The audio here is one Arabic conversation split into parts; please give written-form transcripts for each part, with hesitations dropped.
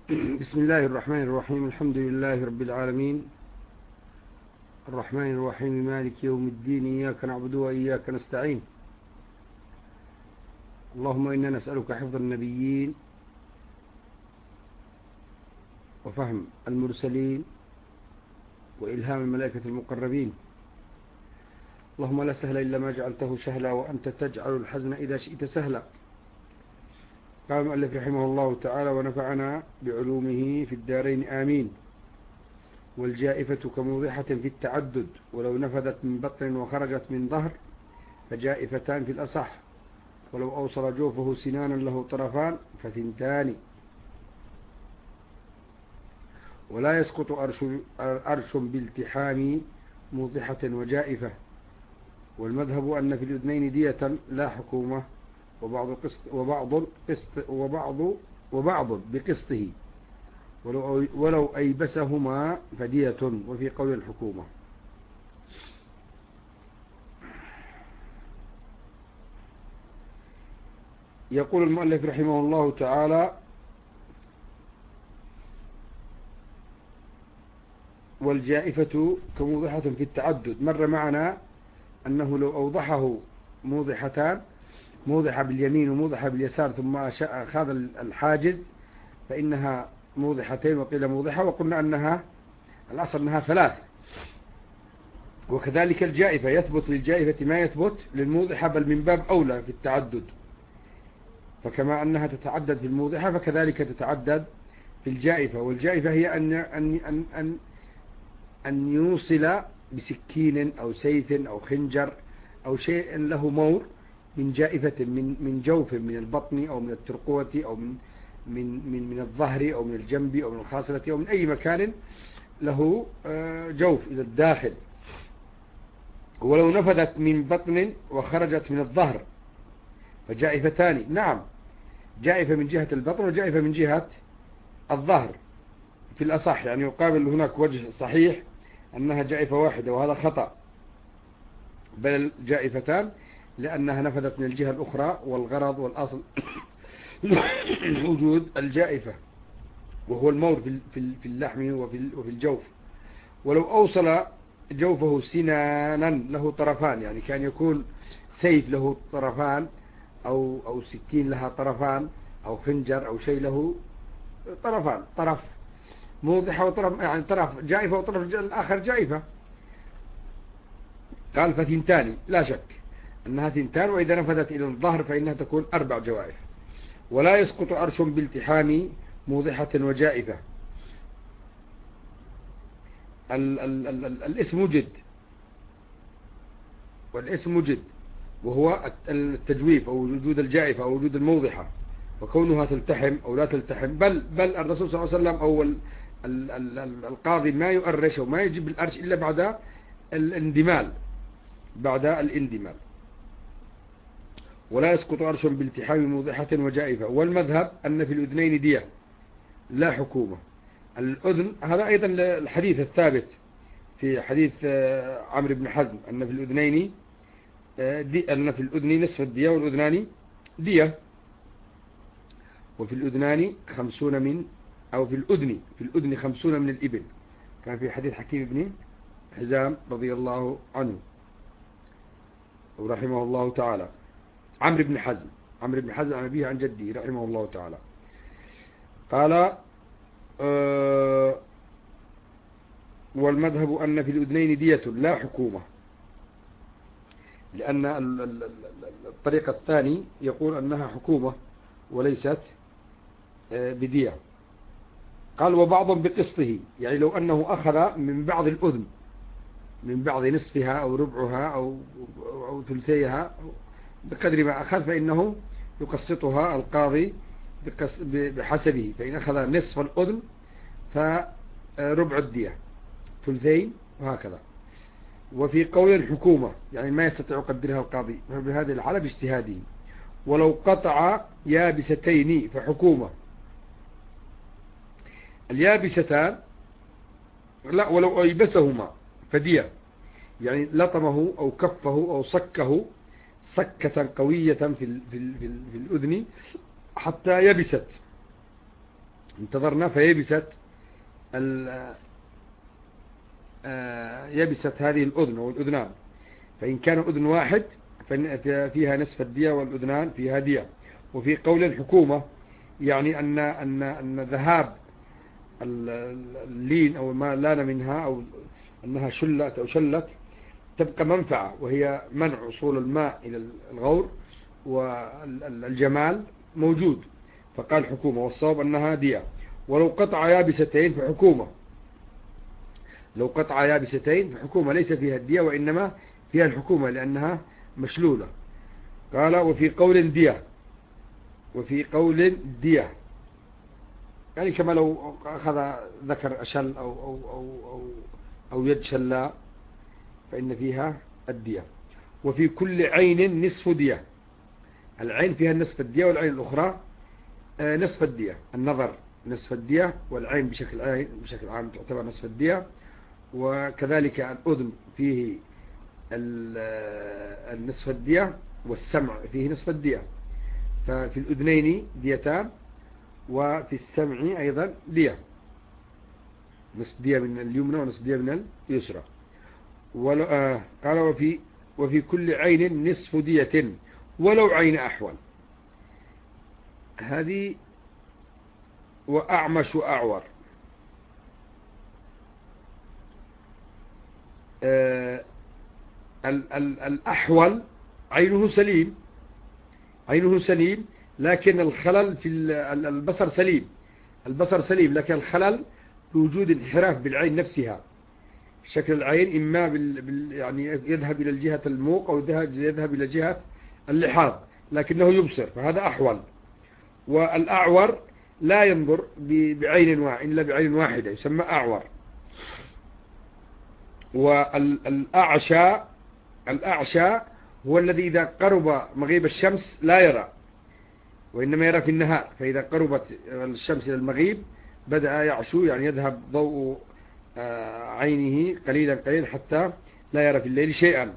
بسم الله الرحمن الرحيم. الحمد لله رب العالمين، الرحمن الرحيم، مالك يوم الدين، إياك نعبد وإياك نستعين. اللهم إنا نسألك حفظ النبيين وفهم المرسلين وإلهام الملائكة المقربين. اللهم لا سهل إلا ما جعلته سهلا، وأنت تجعل الحزن إذا شئت سهلا. قال المؤلف رحمه الله تعالى: ونفعنا بعلومه في الدارين آمين. والجائفة كموضحة في التعدد، ولو نفذت من بطن وخرجت من ظهر فجائفتان في الأصح، ولو أوصل جوفه سنانا له طرفان فثنتان. ولا يسقط أرش بالتحام موضحة وجائفة. والمذهب أن في الأذنين دية لا حكومة، وبعض بقسطه، ولو أيبسهما فدية، وفي قول الحكومة. يقول المؤلف رحمه الله تعالى: والجائفة كموضحة في التعدد. مر معنا أنه لو أوضحه موضحتان، موضحة باليمين وموضحة باليسار، ثم أخذ الحاجز فإنها موضحتين، وقيل موضحة، وقلنا أنها الأصل أنها ثلاثة. وكذلك الجائفة، يثبت للجائفة ما يثبت للموضحة، بل من باب أولى في التعدد. فكما أنها تتعدد في الموضحة فكذلك تتعدد في الجائفة. والجائفة هي أن يوصل بسكين أو سيف أو خنجر أو شيء له مور من جائفة، من جوف، من البطن أو من الترقوة أو من الظهر أو من الجنب أو من الخاصرة أو من أي مكان له جوف إلى الداخل. ولو نفذت من بطن وخرجت من الظهر فجائفتان. نعم، جائفة من جهة البطن وجائفة من جهة الظهر في الأصح، يعني يقابل هناك وجه صحيح أنها جائفة واحدة، وهذا خطأ، بل جائفتان، لأنها نفذت من الجهة الأخرى، والغرض والأصل وجود الجائفة وهو المور في اللحم وفي الجوف. ولو أوصل جوفه سنانا له طرفان، يعني كان يكون سيف له طرفان أو سكين لها طرفان أو خنجر أو شيء له طرفان، طرف موضحة وطرف، يعني طرف جائفة وطرف الآخر جائفة. قال فثنتان، لا شك أنها ثنتان، وإذا نفذت إلى الظهر فإنها تكون 4 جوائف. ولا يسقط أرش بالتحام موضحة وجائفة. الاسم وجد، والاسم وجد، وهو التجويف أو وجود الجائفة أو وجود الموضحة، وكونها تلتحم أو لا تلتحم. بل الرسول صلى الله عليه وسلم أو القاضي ما يؤرش وما يجيب الأرش إلا بعد الاندمال، ولا يسقط أرش بالتحام موضحة وجائفة. والمذهب أن في الأذنين دية لا حكومة. الأذن هذا أيضا الحديث الثابت في حديث عمرو بن حزم أن في الأذنين أن في الأذن نصف الدية والأذنان دية. وفي الأذنان 50 من، أو في الأذن 50 من الإبل، كان في حديث حكيم بن حزام رضي الله عنه ورحمه الله تعالى. عمرو بن حزم عن أبيه عن جده رحمه الله تعالى قال: والمذهب أن في الأذنين دية لا حكومة، لأن الطريق الثاني يقول أنها حكومة وليست بدية. قال: وبعض بقسطه، يعني لو أنه أخذ من بعض الأذن، من بعض نصفها أو ربعها أو ثلثيها، بقدر ما أخذ فإنه يقسطها القاضي بحسبه. فإن أخذ نصف الأذن فربع الدية، ثلثين، وهكذا. وفي قول حكومة، يعني ما يستطيع قدرها القاضي بهذه الحالة باجتهاده. ولو قطع يابستين فحكومة. اليابستان لا، ولو أيبسهما فدية، يعني لطمه أو كفه أو صكه صكة قوية في الأذن حتى يبست، انتظرنا فيبست يبست هذه الأذن أو الأذنان، فإن كان أذن واحد فيها نصف الدية والأذنان فيها دية. وفي قول حكومة يعني أن ذهاب اللين أو ما لان منها أو أنها شلت أو شلت تبقى منفعة، وهي منع وصول الماء إلى الغور والجمال موجود، فقال حكومة، والصواب أنها دية. ولو قطع يابستين فحكومة، لو قطع يابستين فحكومة ليس فيها الدية وإنما فيها الحكومة لأنها مشلولة. قال وفي قول دية، وفي قول دية يعني كما لو أخذ ذكر أشل أو يد شلا فإن فيها الدية. وفي كل عين نصف دية، العين فيها نصف الدية والعين الأخرى نصف الدية. النظر نصف الدية والعين بشكل عام تعتبر نصف الدية، وكذلك الأذن فيه النصف الدية، والسمع فيه نصف الدية، ففي الأذنين ديتان وفي السمع أيضا دية، نصف دية من اليمنى ونصف دية من اليسرى. قال وفي كل عين نصف دية ولو عين أحول. هذه وأعمش وأعور. الأحول عينه سليم، عينه سليم لكن الخلل في البصر سليم، البصر سليم لكن الخلل بوجود انحراف بالعين نفسها. شكل العين إما يعني يذهب إلى الجهة الموق أو يذهب إلى جهة اللحاظ، لكنه يبصر، فهذا أحول. والأعور لا ينظر بعين واحدة إلا بعين واحدة يسمى أعور. الأعشى هو الذي إذا قرب مغيب الشمس لا يرى وإنما يرى في النهار، فإذا قربت الشمس إلى المغيب بدأ يعشو، يعني يذهب ضوء عينه قليلا قليلا حتى لا يرى في الليل شيئا.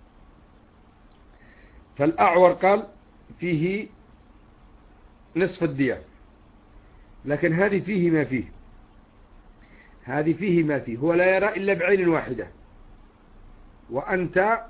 فالأعور قال فيه نصف الدية، لكن هذه فيه ما فيه، هذه فيه ما فيه، هو لا يرى إلا بعين واحدة، وأنت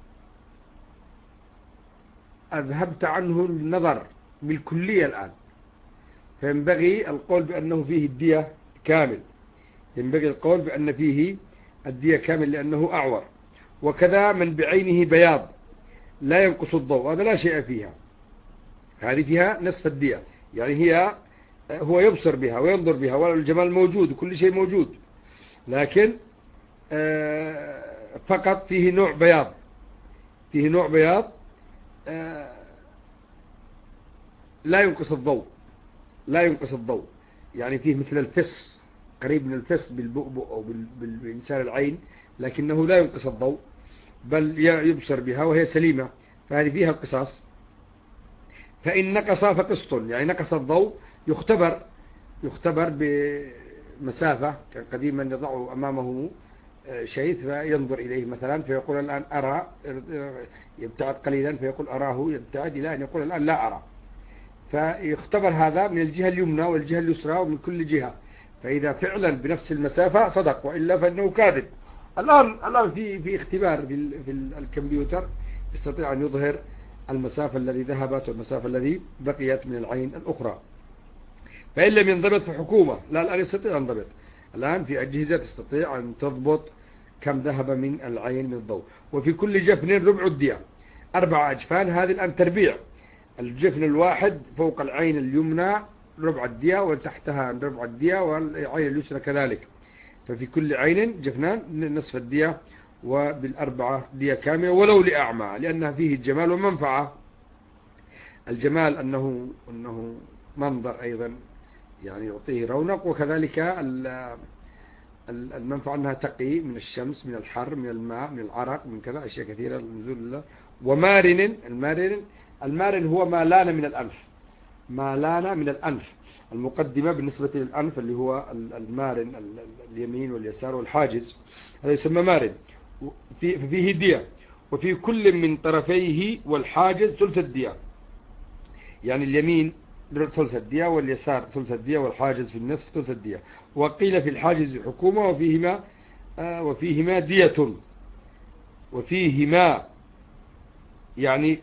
أذهبت عنه النظر بالكلية الآن، فينبغي القول بأنه فيه الدية كامل، ينبغي القول بأن فيه الدية كامل لأنه أعور. وكذا من بعينه بياض لا ينقص الضوء، هذا لا شيء فيها، هذه فيها نصف الدية، يعني هو يبصر بها وينظر بها والجمال موجود وكل شيء موجود، لكن فقط فيه نوع بياض، فيه نوع بياض لا ينقص الضوء، لا ينقص الضوء، يعني فيه مثل الفس، قريب من الفس بالبؤبؤ أو بإنسان العين، لكنه لا ينقص الضوء بل يبصر بها وهي سليمة، فهذه فيها القصاص. فإن نقص فقسط، يعني نقص الضوء يختبر بمسافة، كان قديما يضع أمامه شيء فينظر إليه مثلا فيقول الآن أرى، يبتعد قليلا فيقول أراه، يبتعد إلى أن يقول الآن لا أرى، فيختبر هذا من الجهة اليمنى والجهة اليسرى ومن كل جهة، فإذا فعلا بنفس المسافة صدق، وإلا فإنه كاذب. الآن في اختبار في الكمبيوتر يستطيع أن يظهر المسافة التي ذهبت والمسافة التي بقيت من العين الأخرى. فإن لم ينضبط فحكومة، لا الآن يستطيع أن ينضبط، الآن في أجهزة تستطيع أن تضبط كم ذهب من العين من الضوء. وفي كل جفن ربع الدية، 4 أجفان، هذه الآن تربيع، الجفن الواحد فوق العين اليمنى ربع الدية وتحتها ربع الدية والعين اليسرى كذلك، ففي كل عين جفنان نصف الدية، وبال4 دية كاملة ولو لأعمى، لأنها فيه الجمال والمنفعة. الجمال أنه منظر أيضا يعني يعطيه رونق، وكذلك المنفعة أنها تقي من الشمس، من الحر، من الماء، من العرق، من كذا أشياء كثيرة نزول الله. ومارن، المارن هو ما لان من الأنف، ما لان من الأنف، المقدمة بالنسبة للأنف اللي هو المارن اليمين واليسار والحاجز، هذا يسمى مارن. فيه دية، وفي كل من طرفيه والحاجز ثلث الدية، يعني اليمين ثلث الدية، واليسار ثلث الدية، والحاجز في النصف ثلث الدية. وقيل في الحاجز حكومة وفيهما دية، وفيهما يعني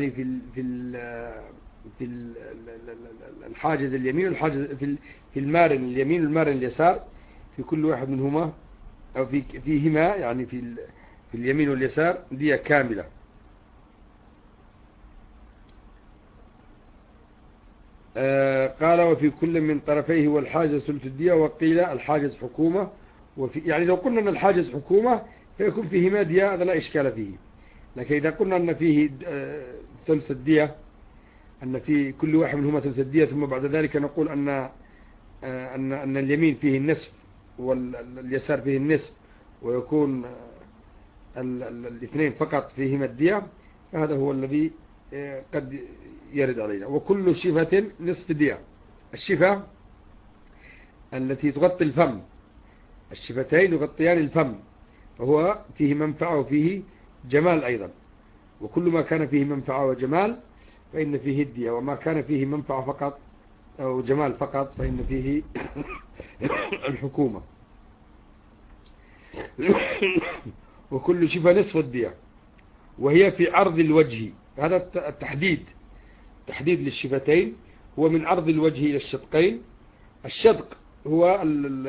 في الحاجز اليمين والحاجز في المارن اليمين والمارن اليسار، في كل واحد منهما أو فيهما يعني في اليمين واليسار دية كاملة. قال وفي كل من طرفيه والحاجز ثلث الدية. وقيل الحاجز حكومة، يعني لو قلنا أن الحاجز حكومة فيكون فيهما دية، هذا لا إشكال فيه. لكن إذا قلنا أن فيه ثلث الدية، أن في كل واحد منهما ثلث الدية، ثم بعد ذلك نقول أن اليمين فيه النصف واليسار فيه النصف، ويكون الاثنين فقط فيهما الدية، فهذا هو الذي قد يرد علينا. وكل شفة نصف دية. الشفة التي تغطي الفم، الشفتين يغطيان الفم، فهو فيه منفعة وفيه جمال أيضا. وكل ما كان فيه منفعة وجمال فإن فيه الدية، وما كان فيه منفعة فقط أو جمال فقط فإن فيه الحكومة. وكل شفة نصف الدية، وهي في عرض الوجه. هذا التحديد للشفتين هو من عرض الوجه إلى الشدقين. الشدق هو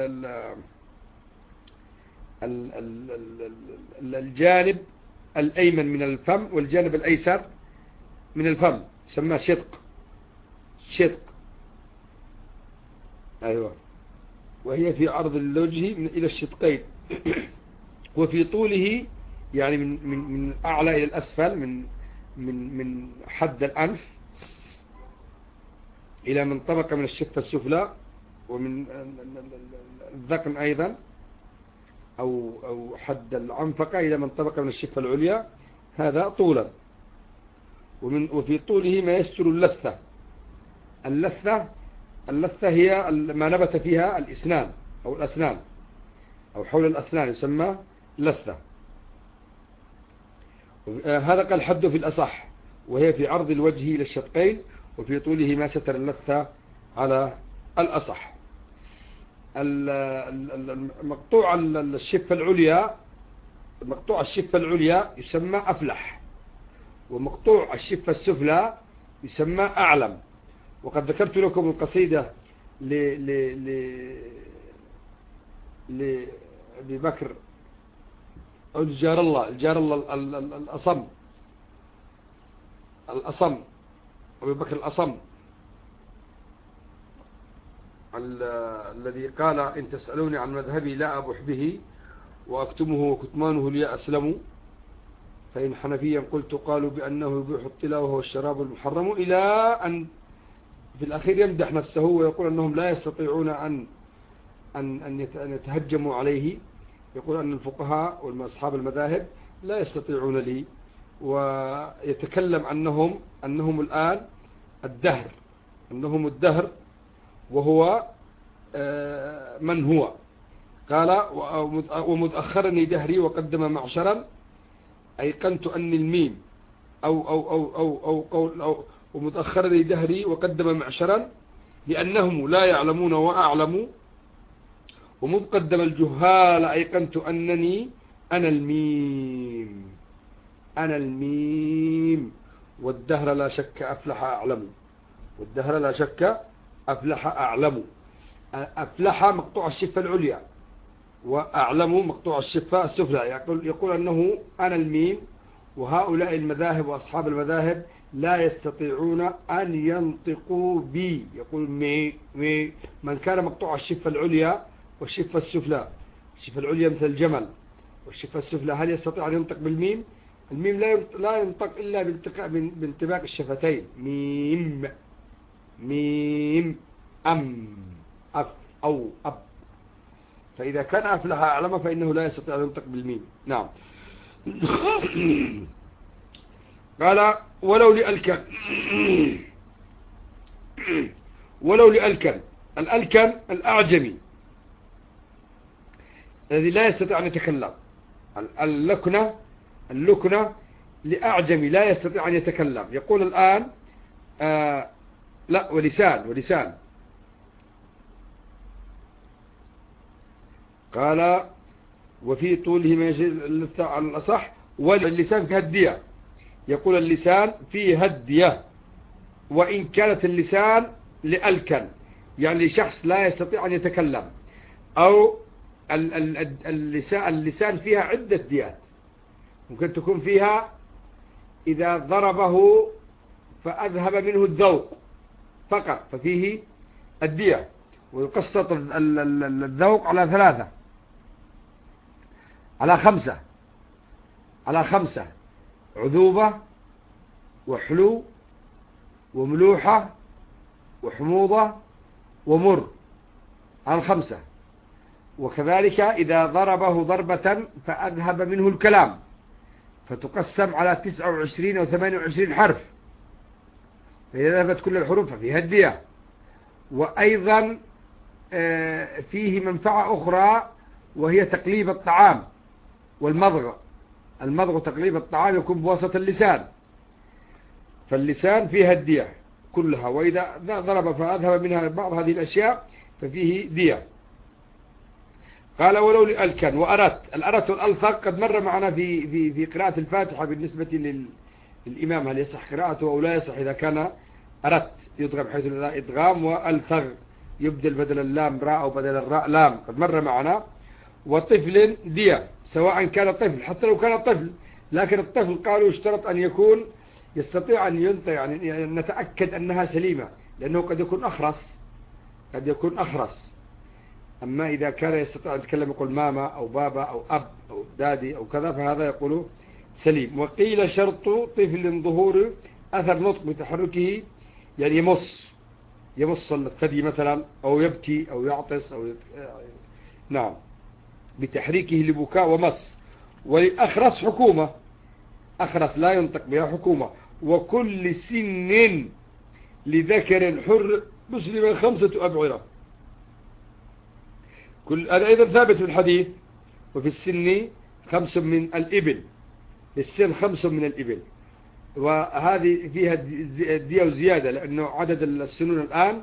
الجانب الأيمن من الفم، والجانب الأيسر من الفم يسمى شدق. أيوة. وهي في عرض الوجه إلى الشدقين. وفي طوله يعني من الأعلى إلى الأسفل، من حد الأنف إلى من طبقة من الشفة السفلى، ومن الذقن أيضا، أو حد العنفقة إلى من طبقة من الشفة العليا، هذا طولا. وفي طوله ما يستر اللثة هي ما نبت فيها الأسنان أو الأسنان أو حول الأسنان يسمى لثة. هذا قال حده في الأصح، وهي في عرض الوجه إلى الشدقين، وفي طوله ما ستر اللثة على الأصح. مقطوع الشفة العليا يسمى أفلح، ومقطوع الشفة السفلى يسمى أعلم. وقد ذكرت لكم القصيدة لأبي بكر أو الجار الله الأصم أبي بكر الأصم، الذي قال إن تسألوني عن مذهبي لا أبح به، وأكتمه وكتمانه لي أسلم، فإن حنفيا قلت قالوا بأنه يبيح الطلاء وهو الشراب المحرم، إلى أن في الأخير يمدح نفسه ويقول أنهم لا يستطيعون أن يتهجموا عليه. يقول أن الفقهاء والأصحاب المذاهب لا يستطيعون لي، ويتكلم أنهم الآن الدهر وهو من هو. قال ومذ أخرني دهري وقدم معشرا، أيقنت أن الميم أو ومذ أخرني دهري وقدم معشرا لأنهم لا يعلمون وأعلموا، ومذ قدم الجهال أيقنت أنني أنا الميم والدهر لا شك أفلح أعلم. أفلح مقطوع الشفة العليا، وأعلم مقطوع الشفة السفلى. يقول أنه أنا الميم، وهؤلاء المذاهب وأصحاب المذاهب لا يستطيعون أن ينطقوا بي. يقول مي من كان مقطوع الشفة العليا والشفة السفلى. الشفة العليا مثل الجمل، والشفة السفلى هل يستطيع أن ينطق بالميم؟ الميم لا ينطق إلا بانطباق الشفتين، ميم أم أف أو أب. فإذا كان أفلح أعلم فإنه لا يستطيع أن ينطق بالميم. نعم. قال ولو لألكن الألكن الأعجمي الذي لا يستطيع أن يتكلم. اللكنة لأعجمي لا يستطيع أن يتكلم. يقول الآن لا، ولسان. قال وفي طوله ما يجري على الأصح، واللسان فيها الدية. يقول اللسان فيه الدية، وإن كانت اللسان لألكن، يعني شخص لا يستطيع أن يتكلم، أو اللسان فيها عدة ديات. ممكن تكون فيها إذا ضربه فأذهب منه الذوق فقط ففيه الدية، ويقسط الذوق على 3، على 5: عذوبة وحلو وملوحة وحموضة ومر، على 5. وكذلك إذا ضربه ضربة فأذهب منه الكلام فتقسم على 29 أو 28 حرف، فإذا ذهبت كل الحروف ففيها الدية. وأيضا فيه منفعة أخرى وهي تقليب الطعام والمضغ. المضغ تقليب الطعام يكون بواسطة اللسان، فاللسان فيها الدية كلها. وإذا ضرب فأذهب منها بعض هذه الأشياء ففيه دية. قال ولو لألكن وأردت. الأردت والألثق قد مر معنا في قراءة الفاتحة بالنسبة للإمام، هل يصح قراءته أو لا يصح إذا كان أردت يدغم حيث لا إدغام، وألثغ يبدل بدل اللام راء أو بدل الراء لام، قد مر معنا. وطفل دية سواء كان طفل، حتى لو كان طفل، لكن الطفل قالوا يشترط أن يكون يستطيع أن ينطق، يعني نتأكد أنها سليمة، لأنه قد يكون أخرس. أما إذا كان يستطيع أن يتكلم يقول ماما أو بابا أو أب أو دادي أو كذا، فهذا يقول سليم. وقيل شرط طفل ظهور أثر نطق بتحركه، يعني يمص الثدي مثلا، أو يبكي أو يعطس أو نعم، بتحريكه لبكاء ومص. ولأخرس حكومة، أخرس لا ينطق بها حكومة. وكل سن لذكر حر مسلم 5 أبعرة. هذا أيضا ثابت في الحديث. وفي السن 5 من الإبل، في السن 5 من الإبل. وهذه فيها الدية وزيادة، لأنه عدد السنون الآن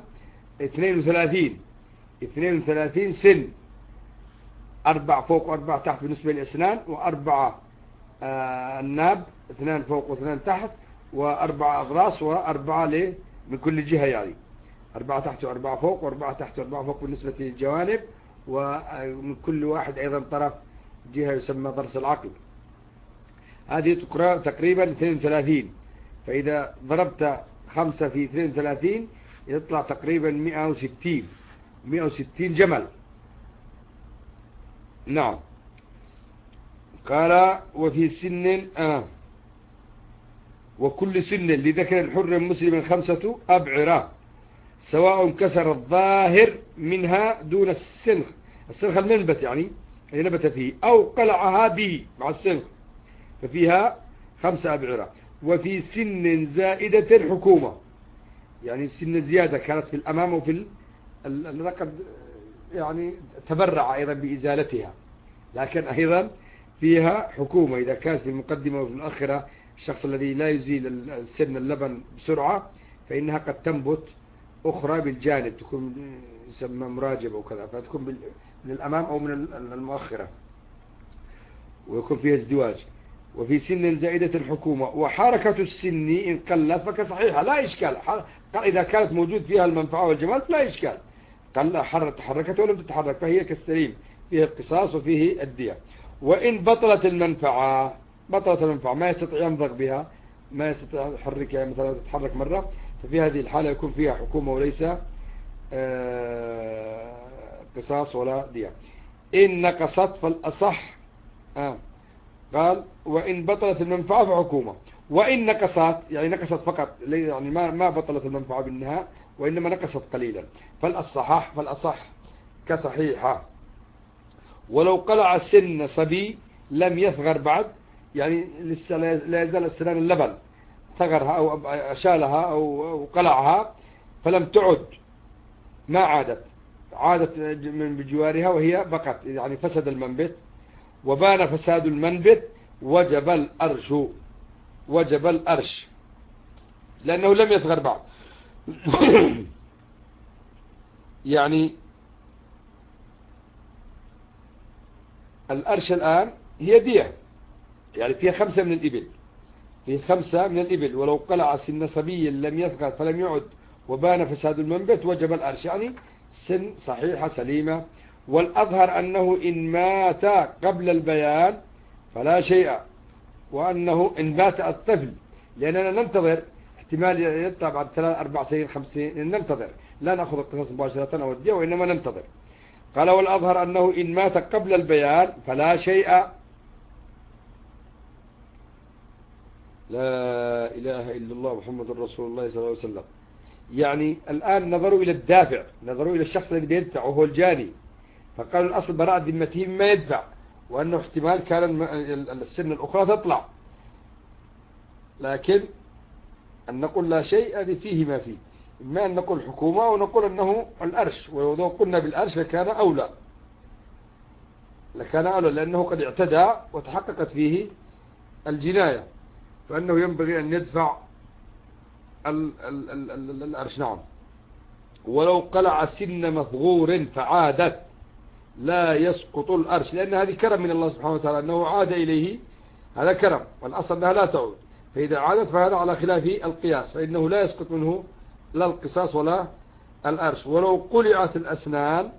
32 سن، 4 فوق و4 تحت بالنسبة للأسنان، و4 الناب، 2 فوق و2 تحت، و4 أضراس، و4 من كل جهة، يعني 4 تحت و4 فوق، و4 تحت و4 فوق بالنسبة للجوانب، ومن كل واحد أيضا طرف جهة يسمى ضرس العقل. هذه تقرأ تقريبا 32، فإذا ضربت 5 في 32 يطلع تقريبا 160 جمل. نعم. قال وفي سن وكل سن لذكر حر مسلم 5 أبعرة، سواء كسر الظاهر منها دون السنخ المنبت، يعني نبت فيه، أو قلعها به مع السنخ، ففيها 5 أبعرة. وفي سن زائدة حكومة، يعني سن زيادة كانت في الأمام وفي لقد يعني تبرع أيضا بإزالتها، لكن أيضا فيها حكومة. إذا كانت في المقدمة وفي الآخرة الشخص الذي لا يزيل سن اللبن بسرعة، فإنها قد تنبت أخرى بالجانب، تكون يسمى مراجبة وكذا، فتكون من الأمام أو من المؤخرة، ويكون فيها ازدواج. وفي سن زائدة الحكومة. وحركة السن إن قلت فكصحيحة، لا إشكال. إذا كانت موجود فيها المنفعة والجمال لا إشكال، تحركت ولم تتحرك فهي كالسليم، فيها القصاص وفيه الدية. وإن بطلت المنفعة ما يستطيع ينضغ بها، ما يستطيع يحركها، مثلا تتحرك مرة، ففي هذه الحالة يكون فيها حكومة وليس قصاص ولا دية. إن نقصت فالأصح قال وإن بطلت المنفعة فحكومة. وإن نقصت، يعني نقصت فقط، يعني ما بطلت المنفعة بالنهاية، وإنما نقصت قليلا، فالأصح كصحيحة. ولو قلع سن صبي لم يثغر بعد، يعني لسه لا يزال السنان اللبن، ثغرها أو شالها أو قلعها فلم تعد، ما عادت من بجوارها وهي بقت، يعني فسد المنبت وبان فساد المنبت، وجب الأرش، لأنه لم يثغر بعد. يعني الأرش الآن هي دية، يعني فيها 5 من الإبل، في 5 من الإبل، ولو قلع سن صبي لم يثقل فلم يعد وبان فساد المنبت وجب الأرش، يعني سن صحيحة سليمة. والأظهر أنه إن مات قبل البيان فلا شيء، وأنه إن مات الطفل، لأننا ننتظر احتمال يطلع بعد 3 4 سنين 5 سنين، ننتظر لا نأخذ القصاص مباشرة أو الدية، وإنما ننتظر. قال والأظهر أنه إن مات قبل البيان فلا شيء. لا إله إلا الله محمد رسول الله صلى الله عليه وسلم. يعني الآن نظروا إلى الدافع، نظروا إلى الشخص الذي يدفع وهو الجاني، فقالوا الأصل براءة ذمته مما يدفع، وأنه احتمال كان السن الأخرى تطلع، لكن أن نقول لا شيء هذه فيه ما فيه، إما أن نقول حكومة أو نقول أنه الأرش، ولو قلنا بالأرش لكان أولى، لأنه قد اعتدى وتحققت فيه الجناية، فأنه ينبغي أن يدفع الأرش. نعم. ولو قلع سن مثغور فعادت لا يسقط الأرش، لأن هذه كرم من الله سبحانه وتعالى أنه عاد إليه، هذا كرم، والأصل أنها لا تعود، فإذا عادت فهذا على خلاف القياس، فإنه لا يسقط منه لا القصاص ولا الأرش. ولو قلعت الأسنان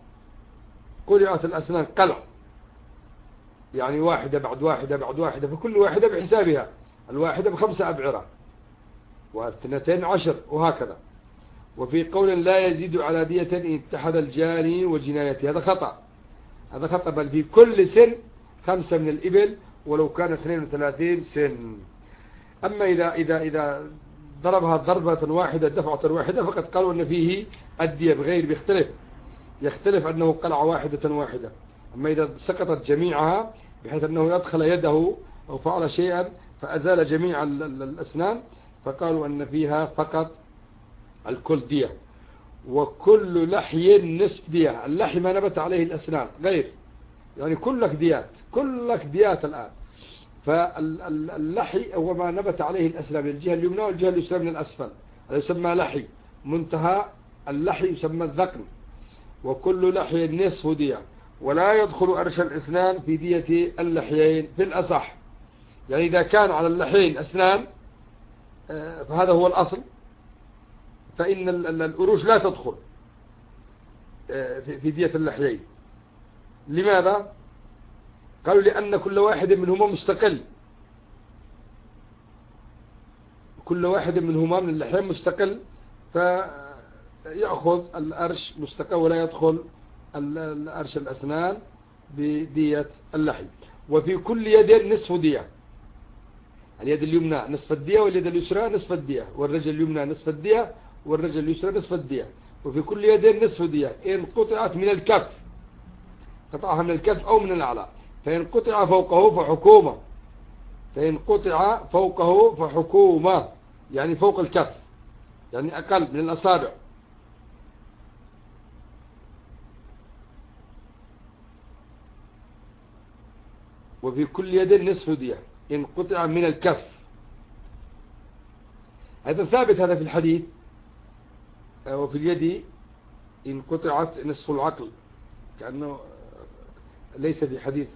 قلع، يعني واحدة بعد واحدة بعد واحدة، فكل واحدة بحسابها، الواحدة ب5 أبعرة و2 10 وهكذا. وفي قول لا يزيد على دية إن اتحد الجاني وجنايته، هذا خطأ، بل في كل سن 5 من الإبل ولو كان 32 سن. أما إذا ضربها ضربة واحدة دفعة واحدة فقد قالوا أن فيه الدية بغير، يختلف أنه قلع واحدة. أما إذا سقطت جميعها بحيث أنه يدخل يده أو فعل شيئا فأزال جميع الأسنان، فقالوا أن فيها فقط الكل دية. وكل لحي نصف دية، اللحي ما نبت عليه الأسنان غير، يعني كلك ديات الآن. فاللحي هو ما نبت عليه الأسنان من الجهة اليمنى والجهة اليسرى من الأسفل، هذا يسمى لحي، منتهى اللحي يسمى الذقن. وكل لحي نصف دية، ولا يدخل أرش الأسنان في دية اللحيين في الأصح، يعني إذا كان على اللحيين أسنان فهذا هو الأصل، فإن الأروش لا تدخل في دية اللحيين. لماذا؟ قالوا لأن كل واحد منهما مستقل، كل واحد منهما من اللحيين مستقل، فيأخذ الأرش مستقل ولا يدخل الأرش الأسنان بدية اللحي. وفي كل يد نصف دية، اليد اليمنى نصف الدية واليد اليسرى نصف الدية، والرجل اليمنى نصف الدية والرجل اليسرى نصف الدية. وفي كل يد نصف دية إن قطعت من الكف، قطعها من الكف أو من الأعلى، فإن قطع فوقه يعني فوق الكف، يعني أقل من الأصابع. وفي كل يد نصف دية إن قطع من الكف. هذا ثابت هذا في الحديث. وفي اليد إن قطعت نصف العقل، كأنه ليس في حديث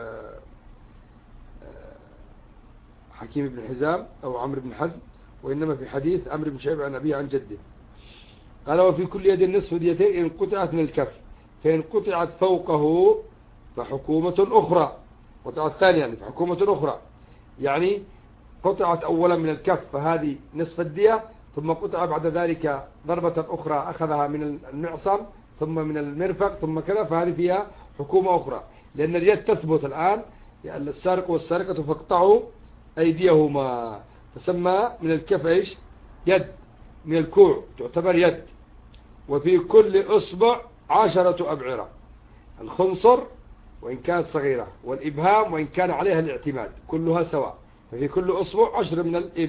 حكيم بن حزام أو عمرو بن حزم، وإنما في حديث عمرو بن شعيب عن أبيه عن جده. قال وفي كل يد نصف ديتين إن قطعت من الكف، فإن قطعت فوقه فحكومة أخرى، قطعت ثانية يعني فحكومة أخرى، يعني قطعت أولا من الكف فهذه نصف الدية، ثم قطع بعد ذلك ضربة أخرى أخذها من المعصم ثم من المرفق ثم كذا، فهذه فيها حكومة أخرى، لأن اليد تثبت الآن، يعني السارق والسارقة فاقطعوا أيديهما، فسمى من الكف إيش؟ يد، من الكوع تعتبر يد. وفي كل أصبع 10 أبعرة، الخنصر وإن كانت صغيرة والإبهام وإن كان عليها الاعتماد كلها سواء، ففي كل أصبع 10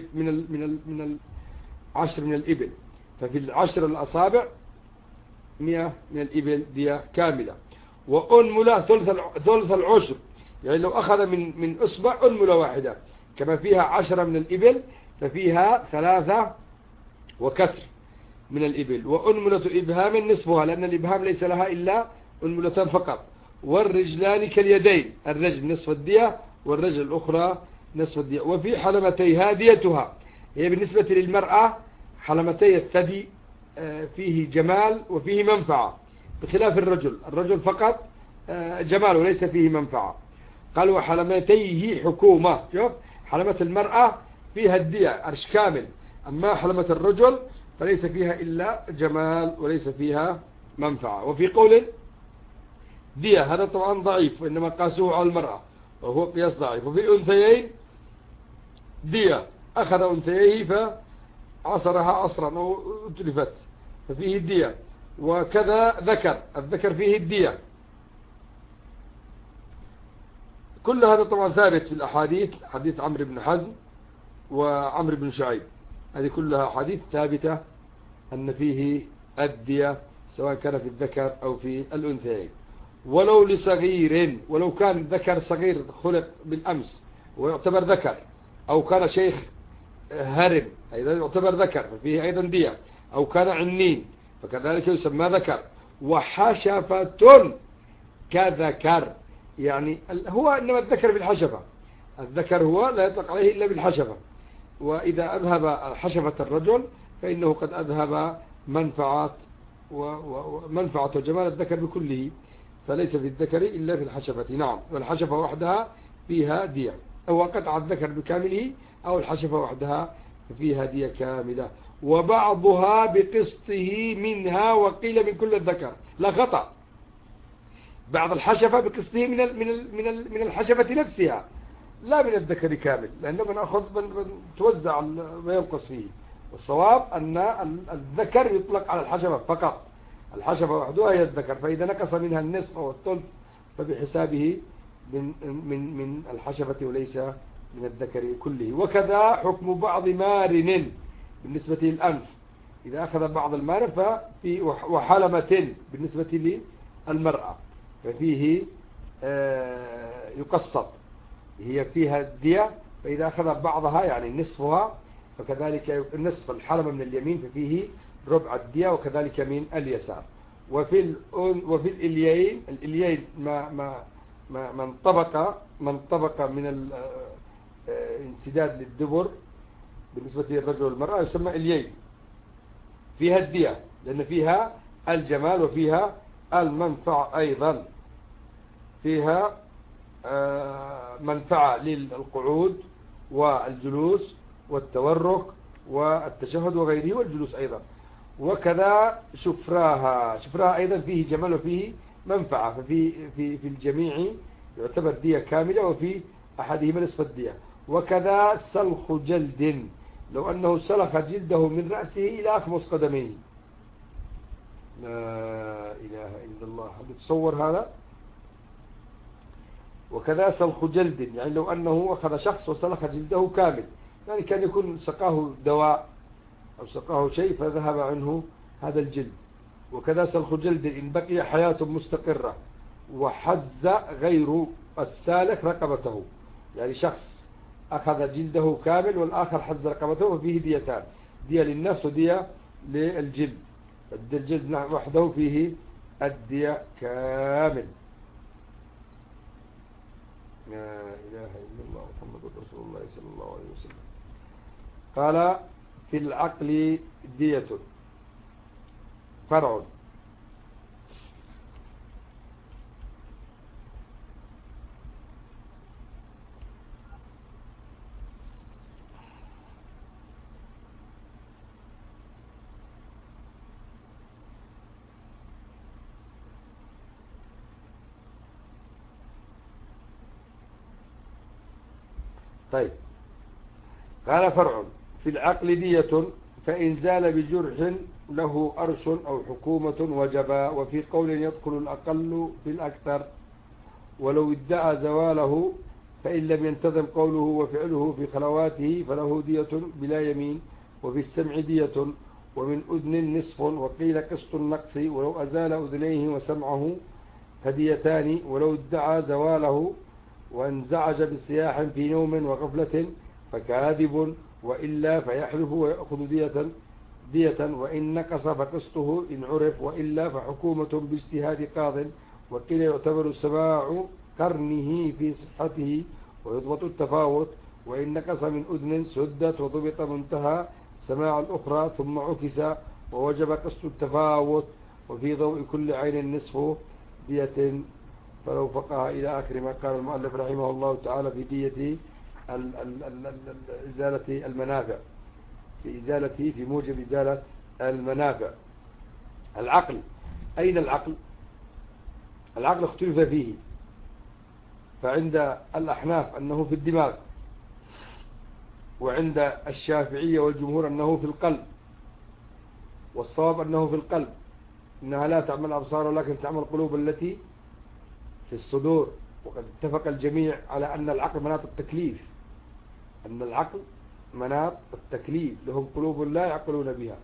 من الإبل، ففي 10 الأصابع 100 من الإبل دية كاملة. وأنملة ثلث العشر، يعني لو أخذ من أصبع أنملة واحدة كما فيها 10 من الإبل ففيها 3 وكسر من الإبل. وأنملة إبهام نصفها، لأن الإبهام ليس لها إلا أنملتان فقط. والرجلان كاليدين، الرجل نصف الدية والرجل الأخرى نصف الدية. وفي حلمتيها ديتها، هي بالنسبة للمرأة حلمتي الثدي فيه جمال وفيه منفعة، بخلاف الرجل فقط جمال وليس فيه منفعة. قال وحلمتيه حكومة. شوف، حلمة المرأة فيها الدية أرش كامل، أما حلمة الرجل فليس فيها إلا جمال وليس فيها منفعة. وفي قول دية، هذا طبعا ضعيف، وإنما قاسوه على المرأة وهو قياس ضعيف. وفي الأنثيين دية، أخذ أنثيه فعصرها عصرا أو اتلفت ففيه الدية. وكذا الذكر فيه الدية. كل هذا طبعا ثابت في الأحاديث، حديث عمرو بن حزم وعمرو بن شعيب، هذه كلها حديث ثابتة أن فيه الدية، سواء كان في الذكر أو في الأنثيين. ولو لصغير، ولو كان ذكر صغير خلق بالأمس ويعتبر ذكر، أو كان شيخ هرم أيضا يعتبر ذكر ففيه أيضا دية، أو كان عنين فكذلك يسمى ذكر. وحشفة كذكر، يعني هو إنما الذكر بالحشفة، الذكر هو لا يطلق عليه إلا بالحشفة. وإذا أذهب حشفة الرجل فإنه قد أذهب منفعة وجمال الذكر بكله، فليس في الذكر إلا في الحشفة. نعم، والحشفة وحدها فيها دية، أو قطع الذكر بكامله أو الحشفة وحدها فيها دية كاملة. وبعضها بقسطه منها، وقيل من كل الذكر، لا خطأ، بعض الحشفة بقسطه من الحشفة نفسها، لا من الذكر كامل، لأنه من توزع ما ينقص فيه. والصواب أن الذكر يطلق على الحشفة فقط، الحشفة وحدها هي الذكر، فإذا نقص منها النصف أو الثلث فبحسابه من الحشفة وليس من الذكر كله. وكذا حكم بعض مارن بالنسبة للأنف، إذا أخذ بعض المارن ففي وحلمة بالنسبة للمرأة ففيه يقسط، هي فيها الدية، فإذا أخذ بعضها يعني نصفها فكذلك نصف الحلمة من اليمين ففيه ربع الدية، وكذلك من اليسار. وفي الإليين من طبق من الانسداد للدبر بالنسبة للرجل والمرأة يسمى إليين، فيها الدية لأن فيها الجمال وفيها المنفعة أيضا، فيها منفعة للقعود والجلوس والتورك والتشهد وغيره والجلوس أيضا. وكذا شفراها أيضا فيه جمال وفيه منفعة، في الجميع يعتبر دية كاملة، وفي أحدهما نصف الدية. وكذا سلخ جلد، لو أنه سلخ جلده من رأسه إلى أخمص قدميه. لا إله إلا الله، هل تصور هذا؟ وكذا سلخ جلد، يعني لو أنه أخذ شخص وسلخ جلده كامل، يعني كان يكون سقاه دواء أو سقاه شيء فذهب عنه هذا الجلد. وكذا سلخ جلد إن بقي حياة مستقرة وحز غير السالخ رقبته، يعني شخص أخذ جلده كامل والآخر حز رقبته وفيه ديتان، دية للنفس ودية للجلد، الجلد وحده فيه الدية كامل. لا إله إلا الله محمد رسول الله صلى الله عليه وسلم. قال في العقل دية فرع. طيب، قال فرع في العقل دية، فإن زال بجرح له أرش أو حكومة وجبا. وفي قول يدخل الأقل في الأكثر، ولو ادعى زواله فإن لم ينتظم قوله وفعله في خلواته فله دية بلا يمين. وفي السمع دية، ومن أذن نصف، وقيل قسط النقص، ولو أزال أذنيه وسمعه فديتان. ولو ادعى زواله وانزعج بصياح في نوم وغفلة فكاذب، وإلا فيحلف ويأخذ دية دية، وإن نقص فقسطه إن عرف، وإلا فحكومة باجتهاد قاض. وقيل يعتبر سماع قرنه في صحته ويضبط التفاوت، وإن نقص من أذن سدت وضبط منتهى سماع الأخرى ثم عكس ووجب قسط التفاوت. وفي ضوء كل عين نصف دية، فلو فقها إلى آخر ما قال المؤلف رحمه الله تعالى في دية إزالة المنافع، في موجب إزالة المنافع. العقل، أين العقل؟ العقل اختلف فيه، فعند الأحناف أنه في الدماغ، وعند الشافعية والجمهور أنه في القلب، والصواب أنه في القلب، إنها لا تعمل الأبصار ولكن تعمل القلوب التي في الصدور. وقد اتفق الجميع على أن العقل مناط التكليف، أن العقل مناط التكليف، لهم قلوب لا يعقلون بها،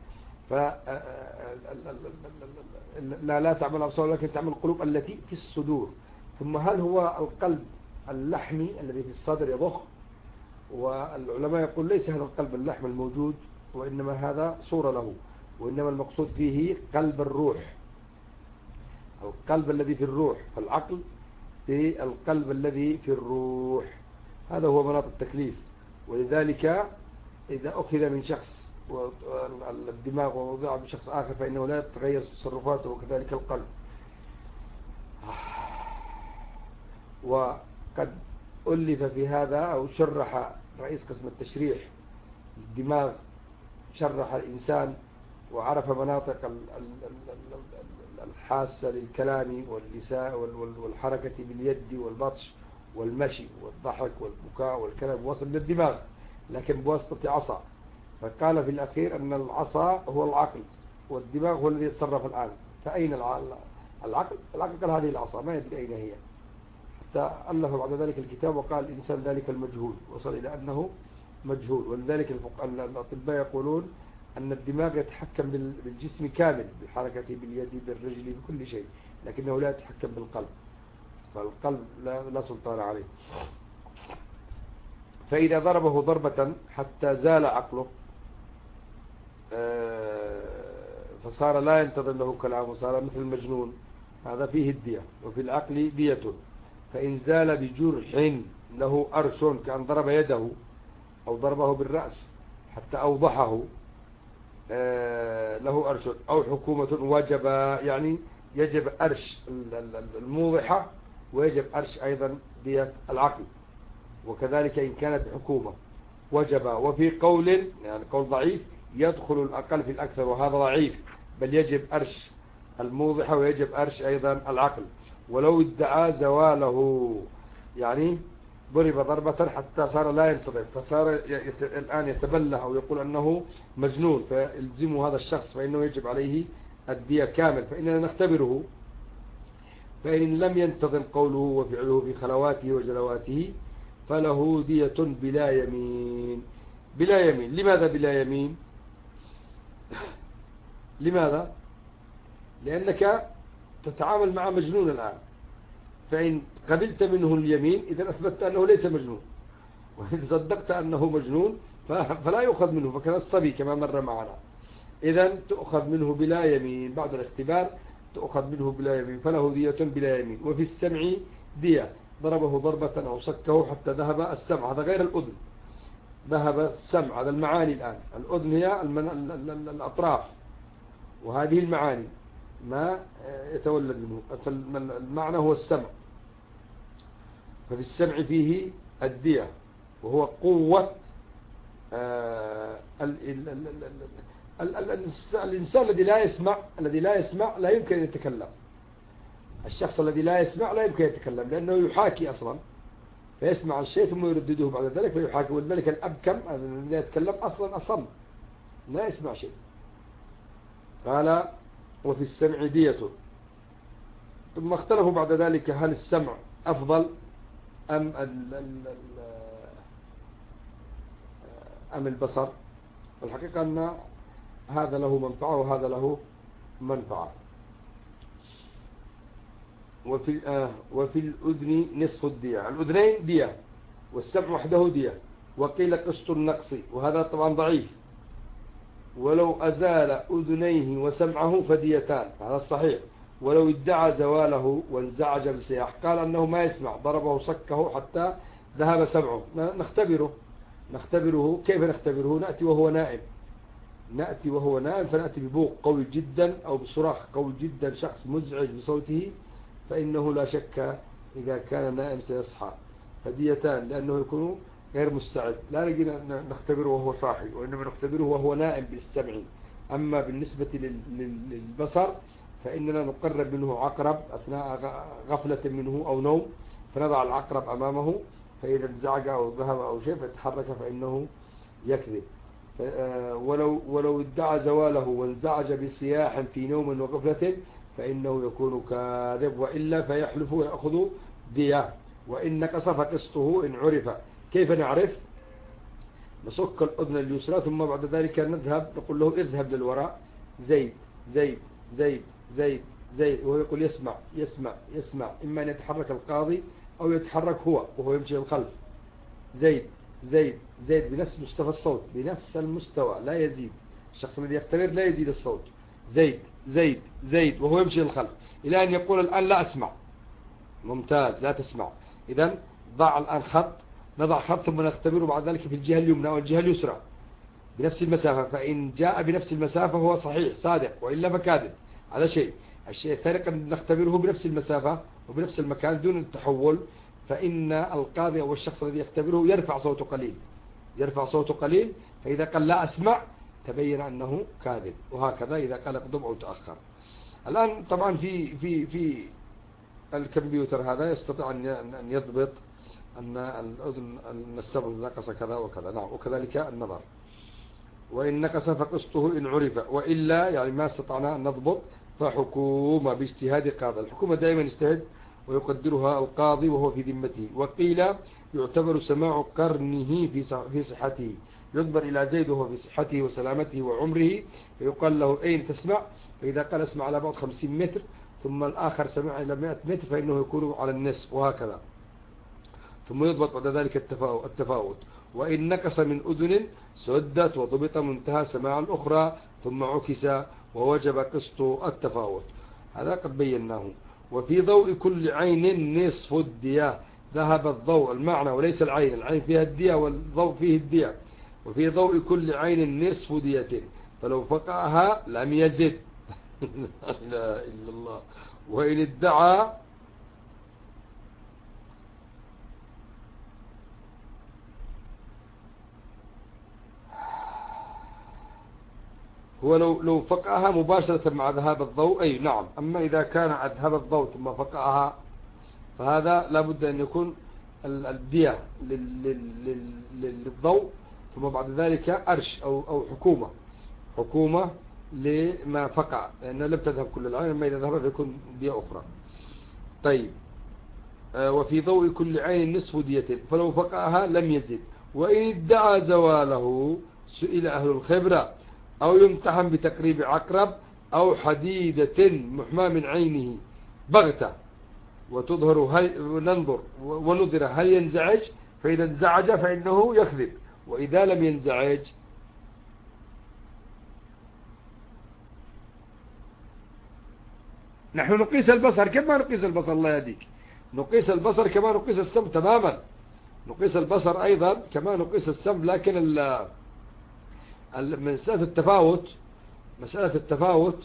لا تعمل الأبصار ولكن تعمل القلوب التي في الصدور. ثم هل هو القلب اللحمي الذي في الصدر يضخ؟ والعلماء يقول ليس هذا القلب اللحم الموجود، وإنما هذا صورة له، وإنما المقصود فيه قلب الروح، القلب الذي في الروح. فالعقل في القلب الذي في الروح، هذا هو مناط التكليف. ولذلك إذا أخذ من شخص الدماغ ووضع بشخص آخر فإنه لا تتغير تصرفاته، وكذلك القلب. وقد ألف في هذا أو شرح رئيس قسم التشريح الدماغ، شرح الإنسان وعرف مناطق الحاسة للكلام واللسان والحركة باليد والبطش والمشي والضحك والبكاء والكلام، وصل للدماغ لكن بواسطة عصا. فقال في الأخير أن العصا هو العقل والدماغ هو الذي يتصرف الآن. فأين العقل؟ العقل قال هذه العصا، ما يدري أين هي، حتى ألف بعد ذلك الكتاب وقال الإنسان ذلك المجهول، وصل إلى أنه مجهول. ولذلك الأطباء يقولون أن الدماغ يتحكم بالجسم كامل، بالحركة باليد بالرجل بكل شيء، لكنه لا يتحكم بالقلب، فالقلب لا سلطان عليه. فإذا ضربه ضربة حتى زال عقله فصار لا ينتظم له كلام وصار مثل المجنون، هذا فيه الدية. وفي العقل دية، فإن زال بجرح له أرش كأن ضرب يده أو ضربه بالرأس حتى أوضحه له أرش، أو حكومة وجب، يعني يجب أرش الموضحة ويجب أرش أيضا دية العقل، وكذلك إن كانت حكومة وجب. وفي قول يعني قول ضعيف يدخل الأقل في الأكثر، وهذا ضعيف، بل يجب أرش الموضحة ويجب أرش أيضا العقل. ولو ادعى زواله، يعني ضرب ضربة حتى صار لا ينتظر، فصار الآن يتبله أو يقول أنه مجنون، فيلزمه هذا الشخص فإنه يجب عليه الدية كامل. فإننا نختبره، فإن لم ينتظم قوله وفعله في خلواته وجلواته فله دية بلا يمين. بلا يمين، لماذا بلا يمين؟ لماذا؟ لأنك تتعامل مع مجنون الآن، فإن قبلت منه اليمين إذا أثبتت أنه ليس مجنون، وإن صدقت أنه مجنون فلا يؤخذ منه، فكان الصبي كما مر معنا. إذا تؤخذ منه بلا يمين، بعد الاختبار تؤخذ منه بلا يمين، فله دية بلا يمين. وفي السمع دية، ضربه ضربة أو صكه حتى ذهب السمع، هذا غير الأذن، ذهب السمع، هذا المعاني الآن. الأذن هي الأطراف، وهذه المعاني ما يتولد منه، فالمعنى هو السمع. ففي السمع فيه الدية، وهو قوة الإنسان الذي لا يسمع لا يمكن أن يتكلم. الشخص الذي لا يسمع لا يمكن أن يتكلم، لأنه يحاكي أصلا، فيسمع الشيء ثم يردده بعد ذلك فيحاكي. ولذلك الأبكم الذي يتكلم أصلا أصم، لا يسمع شيء. قال وفي السمع دية. ثم اختلفوا بعد ذلك هل السمع أفضل أم البصر. والحقيقة أن هذا له منفعة وهذا له منفعة. وفي الأذن نصف الدية، الأذنين دية والسمع وحده دية. وقيل قسط النقص، وهذا طبعا ضعيف، ولو أزال أذنيه وسمعه فديتان، هذا الصحيح. ولو ادعى زواله وانزعج بالسياح، قال أنه ما يسمع، ضربه صكه حتى ذهب سمعه، نختبره. كيف نختبره؟ نأتي وهو نائم فنأتي ببوق قوي جدا أو بصراخ قوي جدا، شخص مزعج بصوته، فإنه لا شك إذا كان نائم سيصحى، فديتان، لأنه يكون غير مستعد. لا نجينا نختبره وهو صاحي، وإنما نختبره وهو نائم بالسمع. أما بالنسبة للبصر فإننا نقرب منه عقرب أثناء غفلة منه أو نوم، فنضع العقرب أمامه، فإذا انزعج أو ذهب أو شيء فتحرك فإنه يكذب. ولو ادعى زواله وانزعج بسياح في نوم وغفلة فإنه يكون كاذب، وإلا فيحلف ويأخذ دية. وإن نقص فقسطه إن عرف. كيف نعرف؟ نصك الأذن اليسرى ثم بعد ذلك نذهب نقول له اذهب للوراء، زيد زيد زيد زيد زيد، وهو يقول يسمع يسمع يسمع، إما أن يتحرك القاضي أو يتحرك هو وهو يمشي للخلف، زيد زيد زيد، بنفس مستوى الصوت، بنفس المستوى لا يزيد. الشخص الذي يختبر لا يزيد الصوت، زيد زيد زيد، وهو يمشي للخلف إلى أن يقول الآن لا أسمع. ممتاز، لا تسمع. إذن ضع الآن خط، نضع خط ثم نختبره بعد ذلك في الجهة اليمنى والجهة اليسرى بنفس المسافة، فإن جاء بنفس المسافة هو صحيح صادق، وإلا فكاذب. هذا شيء. الشيء الثاني قد نختبره بنفس المسافة وبنفس المكان دون التحول، فإن القاضي أو الشخص الذي يختبره يرفع صوته قليل، فإذا قال لا أسمع تبين أنه كاذب، وهكذا إذا قال اقدم أو تأخر. الآن طبعا في الكمبيوتر هذا يستطيع أن يضبط أن الأذن السمع نقص كذا وكذا، نعم، وكذلك النظر. وإن نقص فقسطه إن عرف، وإلا يعني ما استطعنا أن نضبط فحكومة باجتهاد قاضي. الحكومة دائما يجتهد ويقدرها القاضي وهو في ذمته. وقيل يعتبر سماع قرنه في صحته، ينظر إلى زيد وهو في صحته وسلامته وعمره، فيقال له أين تسمع؟ فإذا قال اسمع على بعد 50 متر، ثم الآخر سمع إلى 100 متر، فإنه يكون على النصف، وهكذا. ثم يضبط بعد ذلك التفاوت. وإن نقص من أذن سدت وضبط منتهى سماع الأخرى ثم عكس ووجب قسط التفاوت. هذا قد بيناه. وفي ضوء كل عين نصف الدية، ذهب الضوء المعنى وليس العين، العين فيها الدية والضوء فيه الدية. وفي ضوء كل عين نصف دية، فلو فقعها لم يزد. لا إله إلا الله. وإن ادعى هو لو فقعها مباشرة مع ذهاب الضوء، أي نعم. أما إذا كان أذهب الضوء ثم فقعها فهذا لابد أن يكون الدية للضوء، ثم بعد ذلك أرش أو حكومة لما فقع، لأنه لم تذهب كل العين، أما إذا ذهب فيكون دية أخرى. طيب. وفي ضوء كل عين نصف دية، فلو فقعها لم يزد. وإن ادعى زواله سئل أهل الخبرة، أو يمتحن بتقريب عقرب أو حديدة محمى من عينه بغتة، وتظهر ونظر هل ينزعج، فإذا انزعج فإنه يكذب، وإذا لم ينزعج نحن نقيس البصر كما نقيس البصر، الله يهديك، نقيس البصر كما نقيس السمع تماما، نقيس البصر أيضا كما نقيس السمع. لكن مسألة التفاوت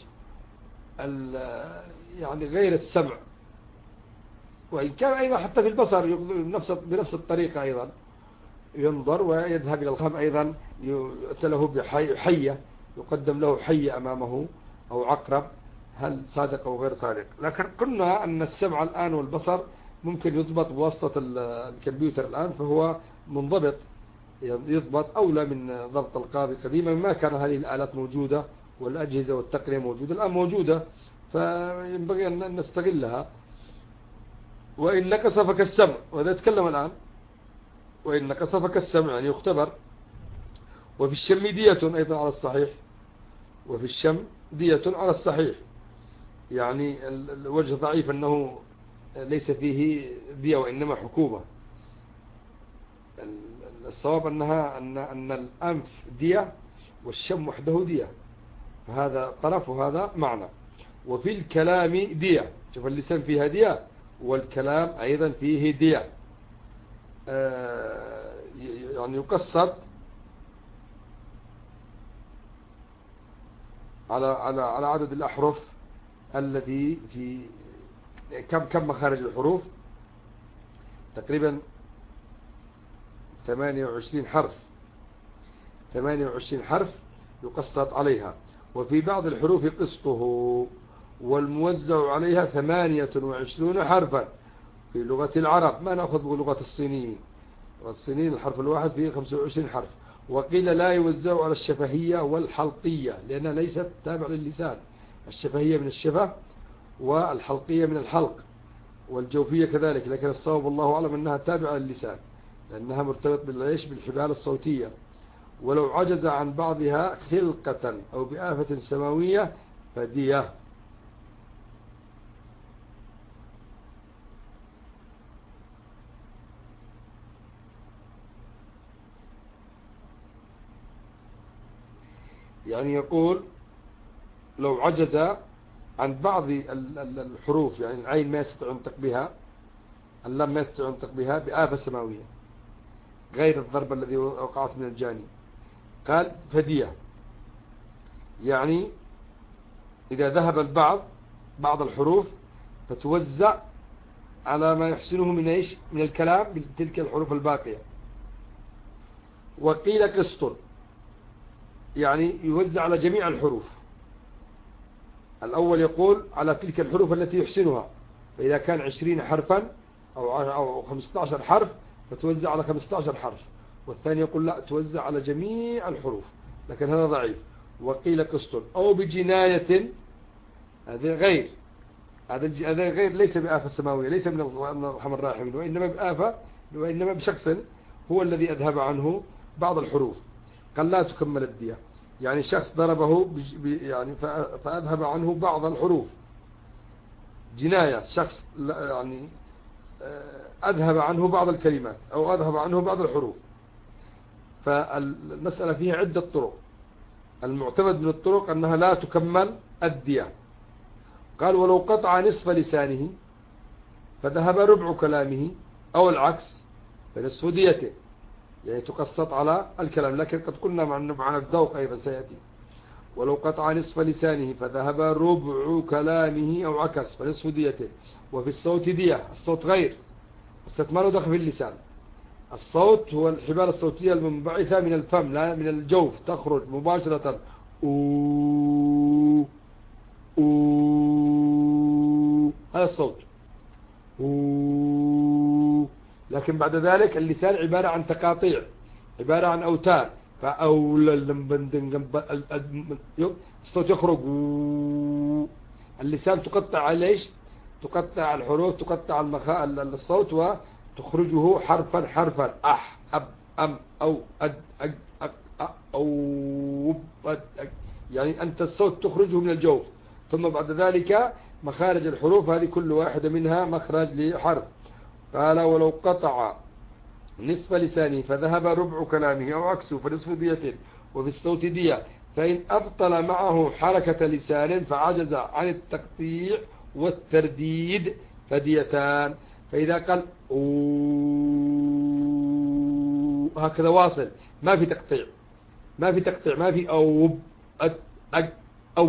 يعني غير السمع، وإن كان أيضا حتى في البصر بنفس الطريقة أيضا ينظر ويذهب إلى الخم، أيضا يؤتى له بحية، يقدم له حية أمامه أو عقرب، هل صادق أو غير صادق. لكن قلنا أن السمع الآن والبصر ممكن يضبط بواسطة الكمبيوتر الآن، فهو منضبط، يضبط أولى من ضبط القاضي. قديما ما كان هذه الآلات موجودة والأجهزة والتقنية موجودة، الآن موجودة، فينبغي أن نستغلها. وإن نقص فكالسمع، وهذا يتكلم الآن. وإن نقص فكالسمع يعني يختبر. وفي الشم دية أيضا على الصحيح، وفي الشم دية على الصحيح، يعني الوجه ضعيف أنه ليس فيه دية وإنما حكومة. الصواب أن الأنف دية والشم وحده دية، هذا طرف وهذا معنى. وفي الكلام دية، شوف اللسان فيها دية والكلام أيضا فيه دية، يعني يقصد على عدد الأحرف الذي في كم مخارج الحروف؟ تقريبا 28 حرف، 28 حرف يقصد عليها. وفي بعض الحروف قسطه، والموزع عليها 28 حرفا في لغة العرب، ما نأخذ بلغة الصينيين. والصينيين الحرف الواحد فيه 25 حرف. وقيل لا يوزع على الشفهية والحلقية لأنها ليست تابع للسان، الشفهية من الشفه والحلقية من الحلق، والجوفية كذلك، لكن الصواب الله أعلم أنها تابعة للسان لأنها مرتبط بالحبال الصوتية. ولو عجز عن بعضها خلقة أو بآفة سماوية فدية. يعني يقول لو عجز عن بعض الحروف، يعني العين ما يستطيع ينطق بها، اللام ما يستطيع ينطق بها بآفة سماوية غير الضربة الذي وقعت من الجاني، قال فدية. يعني إذا ذهب بعض الحروف فتوزع على ما يحسنه من الكلام بتلك الحروف الباقية. وقيل قسط، يعني يوزع على جميع الحروف. الأول يقول على تلك الحروف التي يحسنها، فإذا كان 20 حرفا أو 15 حرف فتوزع على 15 حرف. والثاني يقول لا، توزع على جميع الحروف، لكن هذا ضعيف. وقيل قسط أو بجناية، هذا غير ليس بآفة سماوية، ليس من الرحمن الراحمين، وإنما بشخص هو الذي أذهب عنه بعض الحروف. قال لا تكمل الدية، يعني شخص ضربه يعني فأذهب عنه بعض الحروف. جناية، شخص يعني أذهب عنه بعض الكلمات أو أذهب عنه بعض الحروف. فالمسألة فيها عدة طرق، المعتمد من الطرق أنها لا تكمل الدية. قال ولو قطع نصف لسانه فذهب ربع كلامه أو العكس فنصف ديته، يعني تقسط على الكلام، لكن قد قلنا مع الذوق أيضا سيأتي. ولو قطع نصف لسانه فذهب ربع كلامه أو عكس فنصف ديته. وفي الصوت دية، الصوت غير، الصوت ما له دخل في اللسان، الصوت هو الحبال الصوتية المنبعثة من الفم لا من الجوف، تخرج مباشرة أو هذا الصوت أو. لكن بعد ذلك اللسان عبارة عن تقاطيع، عبارة عن أوتار، الصوت يخرج. اللسان تقطع عليه، تقطع الحروف، تقطع الصوت وتخرجه حرفا حرفا، أح أب أم أو أد أج أو أد أج. يعني أنت الصوت تخرجه من الجوف، ثم بعد ذلك مخارج الحروف هذه كل واحدة منها مخرج لحرف. قال ولو قطع نصف لسانه فذهب ربع كلامه أو عكسه فنصف دية. وفي الصوت دية، فإن أبطل معه حركة لسان فعجز عن التقطيع والترديد فديتان. فإذا قال هكذا واصل، ما في تقطيع، ما في أو أو.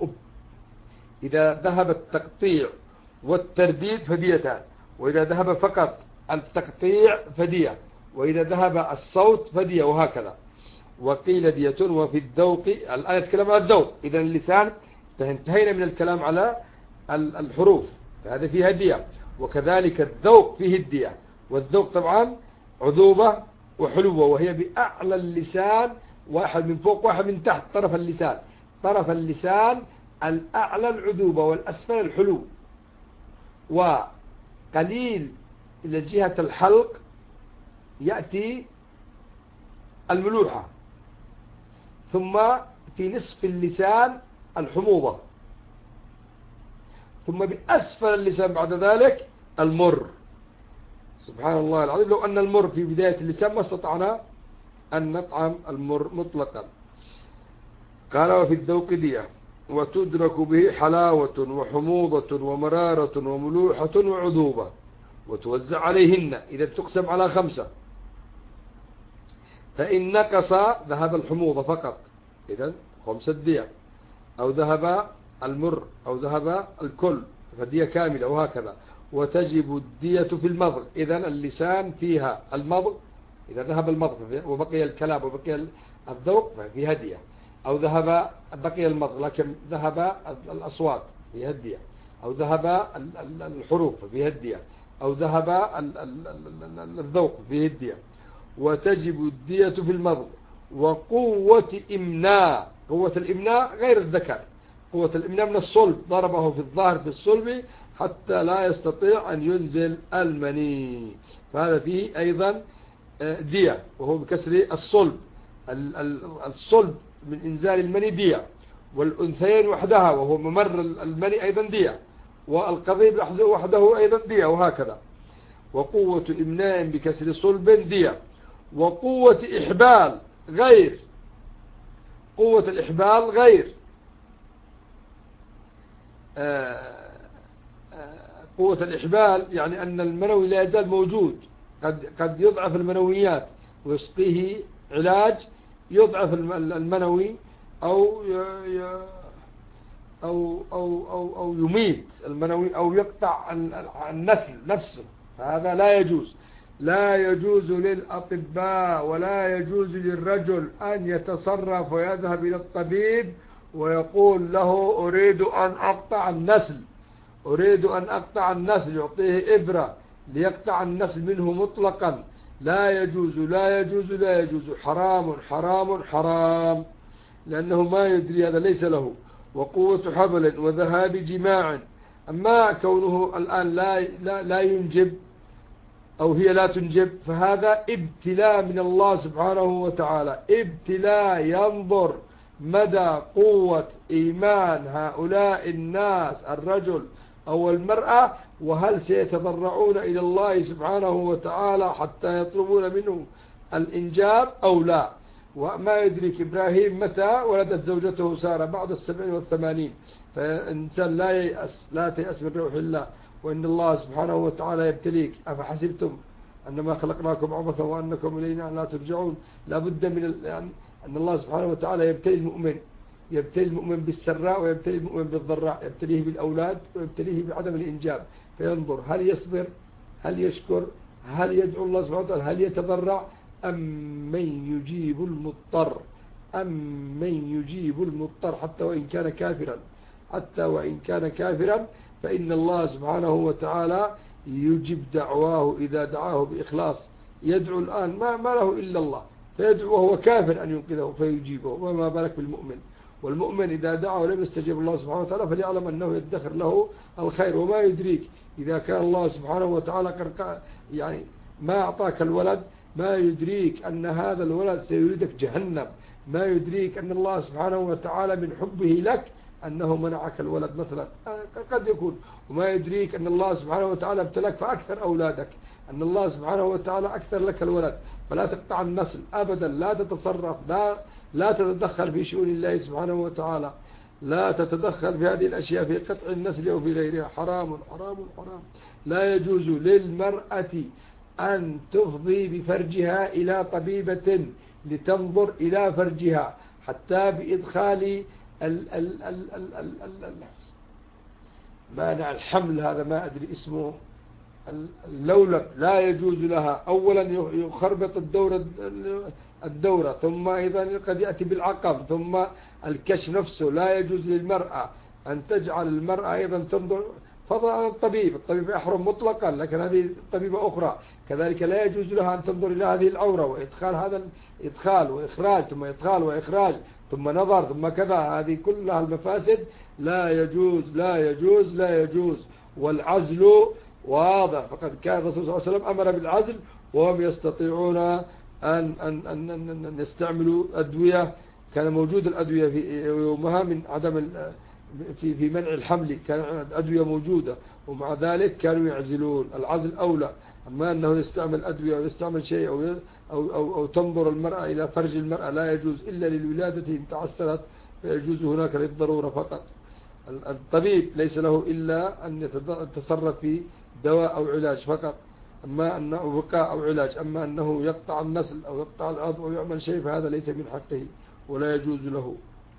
إذا ذهب التقطيع والترديد فديتان، وإذا ذهب فقط التقطيع فدية، وإذا ذهب الصوت فدية، وهكذا. وقيل دية. وفي الذوق، الآن نتكلم عن الذوق، إذا اللسان انتهينا من الكلام على الحروف، فهذا فيها دية. وكذلك الذوق فيه الدية، والذوق طبعا عذوبة وحلوة، وهي بأعلى اللسان، واحد من فوق واحد من تحت، طرف اللسان الأعلى العذوبة والأسفل الحلو، وقليل إلى جهة الحلق يأتي الملوحة، ثم في نصف اللسان الحموضة، ثم بأسفل اللسان بعد ذلك المر. سبحان الله العظيم، لو أن المر في بداية اللسان ما استطعنا أن نطعم المر مطلقا. قال وفي الذوق دية، وتدرك به حلاوة وحموضة ومرارة وملوحة وعذوبة، وتوزع عليهن إذا تقسم على 5، فإن نقص ذهب الحموضة فقط، إذا 5 دية، أو ذهب المر أو ذهب الكل فدية كاملة، وهكذا. وتجب الدية في المضغ، إذا اللسان فيها المضغ، إذا ذهب المضغ وبقي الكلام وبقي الذوق ففيها دية، أو ذهب بقي المضغ لكن ذهب الأصوات فيها الدية، أو ذهب الحروف فيها الدية، أو ذهب الذوق فيه الدية. وتجب الدية في المضغ. وقوة إمناء، قوة الإمناء غير الذكر، قوة الإمناء من الصلب، ضربه في الظهر في الصلب حتى لا يستطيع أن ينزل المني، فهذا فيه أيضا دية، وهو بكسر الصلب. الصلب من إنزال المني دية، والأنثيين وحدها وهو ممر المني أيضا دية، والقضيب وحده أيضا دية، وهكذا. وقوة إمناء بكسر صلب دية. وقوة إحبال غير، قوة الإحبال غير، قوة الإحبال يعني أن المنوي لا يزال موجود، قد يضعف المنويات ويسقيه علاج يضعف المنوي أو أو يميت المنوي أو يقطع النسل نفسه، فهذا لا يجوز. لا يجوز للأطباء ولا يجوز للرجل أن يتصرف ويذهب إلى الطبيب ويقول له أريد أن أقطع النسل، أريد أن أقطع النسل، يعطيه إبرة ليقطع النسل منه مطلقا. لا يجوز لا يجوز لا يجوز، حرام حرام حرام، لأنه ما يدري، هذا ليس له. وقوة حبل وذهاب جماع. أما كونه الآن لا ينجب أو هي لا تنجب فهذا ابتلاء من الله سبحانه وتعالى، ابتلاء ينظر مدى قوة إيمان هؤلاء الناس الرجل أو المرأة، وهل سيتضرعون إلى الله سبحانه وتعالى حتى يطلبون منه الإنجاب أو لا. وما يدرك إبراهيم متى ولدت زوجته سارة بعد 70 و80، فإنسان لا تيأس من روح الله، وإن الله سبحانه وتعالى يبتليك. أفحسبتم أنما خلقناكم عبثا وأنكم إلينا لا ترجعون. لا بد من يعني أن الله سبحانه وتعالى يبتلي المؤمن، يبتلي المؤمن بالسراء ويبتلي المؤمن بالضراء، يبتليه بالأولاد ويبتليه بعدم الإنجاب، فينظر هل يصبر، هل يشكر، هل يدعو الله سبحانه وتعالى، هل يتضرع، أم من يجيب المضطر، أم من يجيب المضطر حتى وإن كان كافرا، حتى وإن كان كافرا فإن الله سبحانه وتعالى يجيب دعواه إذا دعاه بإخلاص. يدعو الآن ما له إلا الله، فيدعو وهو كافر أن ينقذه فيجيبه، وما بالك بالمؤمن. والمؤمن إذا دعا ولم يستجيب الله سبحانه وتعالى فليعلم أنه يدخر له الخير. وما يدريك إذا كان الله سبحانه وتعالى يعني ما أعطاك الولد، ما يدريك أن هذا الولد سيريدك جهنم، ما يدريك أن الله سبحانه وتعالى من حبه لك أنه منعك الولد مثلا، قد يكون. وما يدريك أن الله سبحانه وتعالى ابتلك فأكثر أولادك، أن الله سبحانه وتعالى أكثر لك الولد. فلا تقطع النسل أبدا، لا تتصرف، لا تتدخل في شؤون الله سبحانه وتعالى، لا تتدخل في هذه الأشياء في قطع النسل أو في غيرها، حرام حرام حرام. لا يجوز للمرأة أن تفضي بفرجها إلى طبيبة لتنظر إلى فرجها حتى بإدخال مانع الحمل، هذا ما أدري اسمه، اللولب، لا يجوز لها. أولا يخربط الدورة، ثم أيضا قد يأتي بالعقم، ثم الكشف نفسه. لا يجوز للمرأة أن تجعل المرأة أيضا تنظر، فضلا عن الطبيب يحرم مطلقا، لكن هذه طبيبة أخرى كذلك لا يجوز لها أن تنظر إلى هذه العورة وإدخال هذا الإدخال وإخراج، ثم إدخال وإخراج، ثم نظر، ثم كذا. هذه كلها المفاسد لا يجوز لا يجوز لا يجوز. والعزل واضح، فقد كان الرسول صلى الله عليه وسلم أمر بالعزل وهم يستطيعون أن يستعملوا أدوية، كان موجود الأدوية في يومها من عدم في منع الحمل، كان أدوية موجودة، ومع ذلك كانوا يعزلون. العزل أولى. أما أنه يستعمل أدوية أو يستعمل شيء أو تنظر المرأة إلى فرج المرأة لا يجوز إلا للولادة إن تعسرت فيجوز هناك للضرورة فقط. الطبيب ليس له إلا أن يتصرف في دواء أو علاج فقط، أما أنه وقاء أو علاج، أما أنه يقطع النسل أو يقطع العضو أو يعمل شيء فهذا ليس من حقه ولا يجوز له.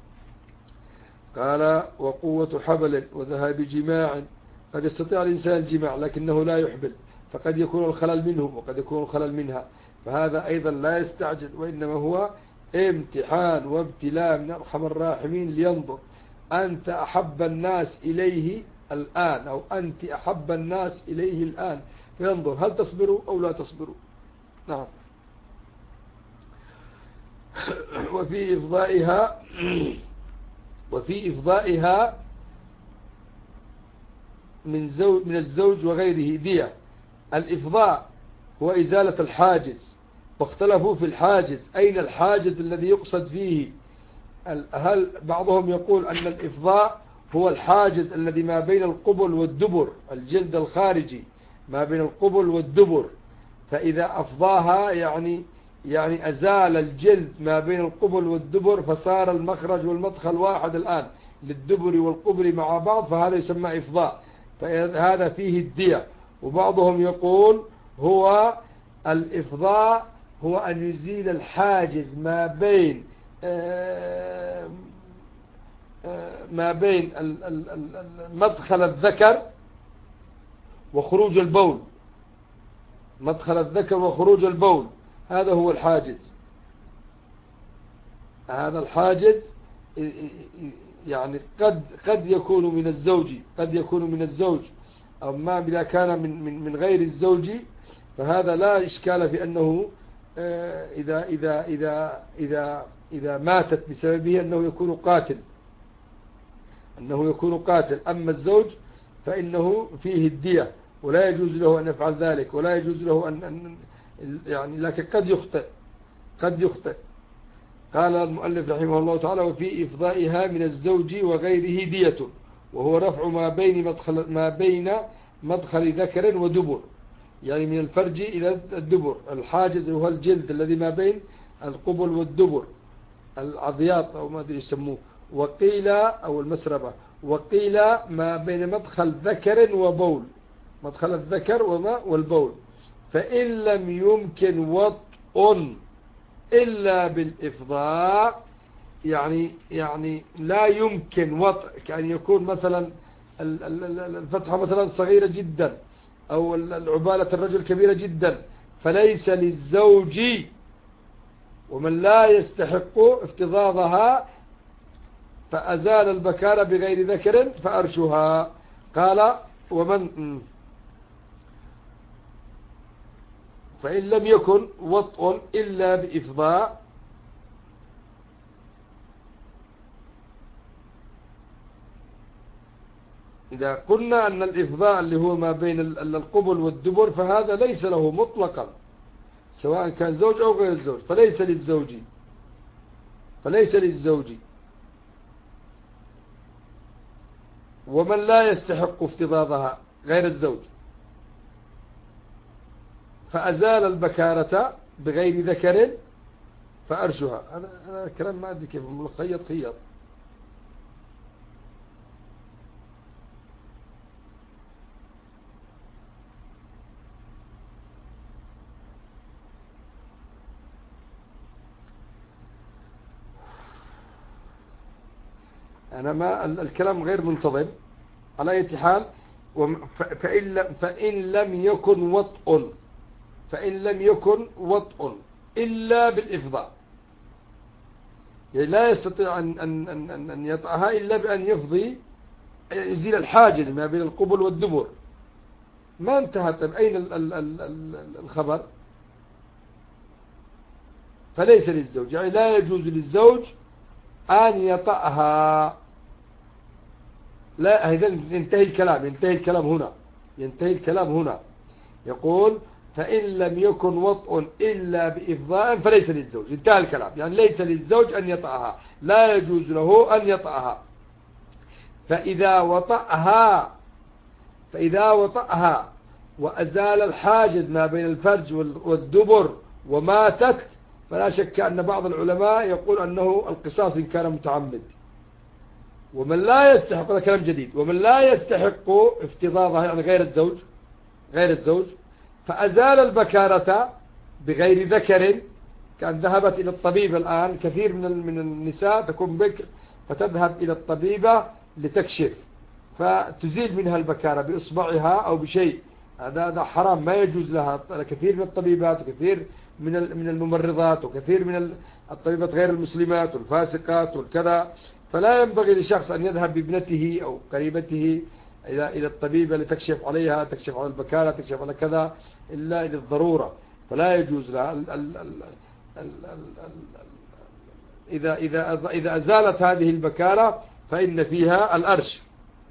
قال وقوة حبل وذهاب جماع، قد يستطيع الإنسان الجماع لكنه لا يحبل، فقد يكون الخلل منه وقد يكون الخلل منها، فهذا أيضا لا يستعجل، وإنما هو امتحان وابتلاء من أرحم الراحمين لينظر أنت أحب الناس إليه الآن أو أنت أحب الناس إليه الآن، فينظر هل تصبروا أو لا تصبروا. نعم. وفي إفضائها من الزوج وغيره دية. الإفضاء هو إزالة الحاجز، واختلفوا في الحاجز، أين الحاجز الذي يقصد فيه؟ هل بعضهم يقول أن الإفضاء هو الحاجز الذي ما بين القبل والدبر، الجلد الخارجي ما بين القبل والدبر، فإذا أفضاها يعني أزال الجلد ما بين القبل والدبر، فصار المخرج والمدخل واحد الآن للدبر والقبل مع بعض، فهذا يسمى إفضاء، فهذا فيه الدية. وبعضهم يقول هو الإفضاء هو أن يزيل الحاجز ما بين مدخل الذكر وخروج البول، مدخل الذكر وخروج البول، هذا هو الحاجز. هذا الحاجز يعني قد يكون من الزوج، قد يكون من الزوج، أما إذا كان من غير الزوج فهذا لا إشكال في أنه إذا ماتت بسببه أنه يكون قاتل، أما الزوج فإنه فيه الدية ولا يجوز له أن يفعل ذلك، ولا يجوز له أن يعني لكن قد يخطئ. قال المؤلف رحمه الله تعالى وفي إفضائها من الزوج وغيره دية، وهو رفع ما بين مدخل ذكر ودبر، يعني من الفرج إلى الدبر، الحاجز هو الجلد الذي ما بين القبل والدبر، العضياط أو ما أدري يسموه، وقيل أو المسربة، وقيل ما بين مدخل ذكر وبول، مدخل الذكر والبول. فإن لم يمكن وطء إلا بالإفضاء، يعني لا يمكن وطء، كأن يكون مثلا الفتحة مثلا صغيرة جدا أو العبالة الرجل كبيرة جدا، فليس للزوج ومن لا يستحق افتضاضها فأزال البكارة بغير ذكر فأرشها. قال فإن لم يكن وطء إلا بإفضاء، إذا قلنا أن الإفضاء اللي هو ما بين القبل والدبر فهذا ليس له مطلقا سواء كان زوج أو غير الزوج، فليس للزوج ومن لا يستحق افتضاضها غير الزوج، فأزال البكارة بغير ذكر فأرشها. أنا كلام ما أدري كيف خيط. أنا ما الكلام غير منتظم على أي حال. فإن لم يكن وطء إلا بالإفضاء، يعني لا يستطيع أن يطأها إلا بأن يزيل الحاجز ما بين القبل والدبر. ما انتهت أين الخبر؟ فليس للزوج، يعني لا يجوز للزوج أن يطأها. لا، إذا ينتهي الكلام هنا. يقول فإن لم يكن وطء إلا بإفضاء فليس للزوج، انتهى الكلام، يعني ليس للزوج أن يطأها، لا يجوز له أن يطأها. فإذا وطأها وأزال الحاجز ما بين الفرج والدبر وماتت، فلا شك أن بعض العلماء يقول أنه القصاص إن كان متعمد، ومن لا يستحق، هذا كلام جديد، ومن لا يستحق افتضاضها يعني غير الزوج فأزال البكارة بغير ذكر، كان ذهبت إلى الطبيب. الآن كثير من النساء تكون بكر فتذهب إلى الطبيبة لتكشف، فتزيل منها البكارة بإصبعها أو بشيء. هذا حرام، ما يجوز لها. كثير من الطبيبات وكثير من الممرضات وكثير من الطبيبات غير المسلمات والفاسقات والكذا، فلا ينبغي لشخص أن يذهب بابنته أو قريبته إلى الطبيبة لتكشف عليها، تكشف على البكارة، تكشف على كذا، إلا للضرورة، فلا يجوز لها. إذا أزالت هذه البكارة فإن فيها الأرش.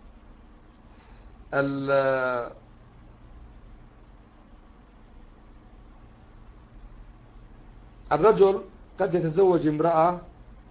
الرجل قد يتزوج امرأة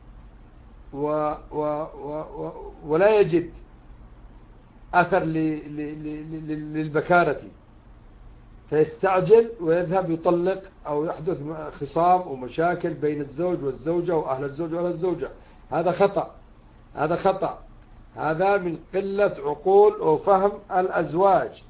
ولا يجد أثر للبكارة، فيستعجل ويذهب يطلق، أو يحدث خصام ومشاكل بين الزوج والزوجة وأهل الزوج وأهل الزوجة. هذا خطأ، هذا من قلة عقول وفهم الأزواج.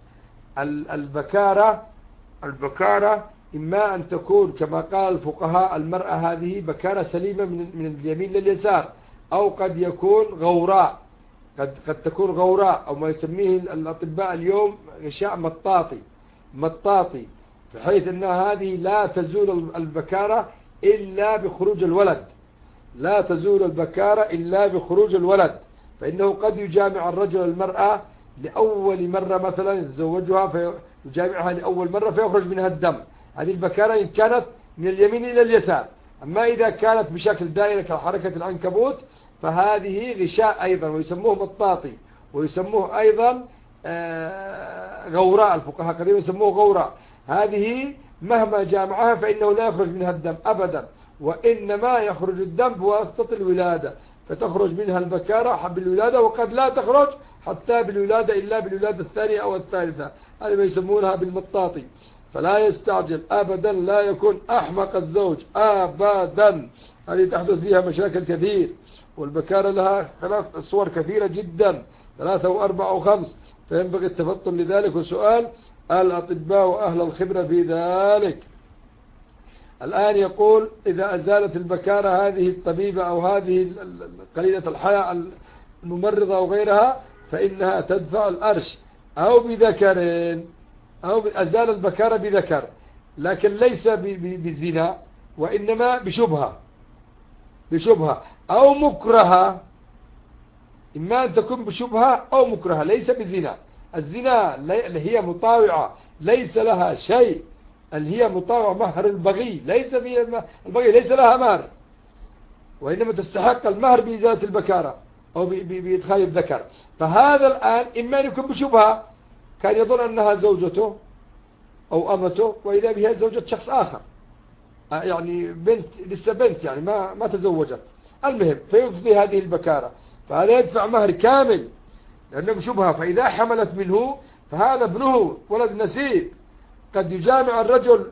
البكارة إما أن تكون كما قال الفقهاء المرأة هذه بكارة سليمة من اليمين لليسار، أو قد يكون غوراء، قد تكون غوراء، أو ما يسميه الأطباء اليوم غشاء مطاطي، بحيث أن هذه لا تزول البكارة إلا بخروج الولد، لا تزول البكارة إلا بخروج الولد. فإنه قد يجامع الرجل المرأة لأول مرة مثلا، يتزوجها فيجامعها لأول مرة فيخرج منها الدم. هذه البكارة إن كانت من اليمين إلى اليسار. أما إذا كانت بشكل دائرة كحركة العنكبوت فهذه غشاء أيضا، ويسموه مطاطي، ويسموه أيضا غوراء. الفقهاء قديما يسموه غوراء. هذه مهما جامعها فإنه لا يخرج منها الدم أبدا، وإنما يخرج الدم بواسطة الولادة، فتخرج منها البكارة بالولادة، وقد لا تخرج حتى بالولادة إلا بالولادة الثانية أو الثالثة. هذه ما يسمونها بالمطاطي. فلا يستعجل أبدا، لا يكون أحمق الزوج أبدا. هذه تحدث فيها مشاكل كثير، والبكارة لها صور كثيرة جدا، 3 و4 و5، فينبغي التفطن لذلك وسؤال الأطباء وأهل الخبرة في ذلك. الآن يقول إذا أزالت البكارة هذه الطبيبة أو هذه قليلة الحياة الممرضة أو غيرها فإنها تدفع الأرش، أو بذكر، أو أزال البكارة بذكر، لكن ليس بالزنا، وإنما بشبهة أو مكرهة. إما أن تكون بشبهة أو مكرهة، ليس بزنا. الزنا اللي هي مطاوعة ليس لها شيء، اللي هي مطاوعة مهر البغي، البغي ليس لها مهر، وإنما تستحق المهر بإزالة البكارة أو بإدخال الذكر. فهذا الآن إما أن يكون بشبهة، كان يظن أنها زوجته أو أمته، وإذا بها زوجة شخص آخر، يعني بنت، لسه بنت، يعني ما تزوجت. المهم فيفضي هذه البكارة، فهذا يدفع مهر كامل لأنه بشبهة. فإذا حملت منه فهذا ابنه ولد نسيب. قد يجامع الرجل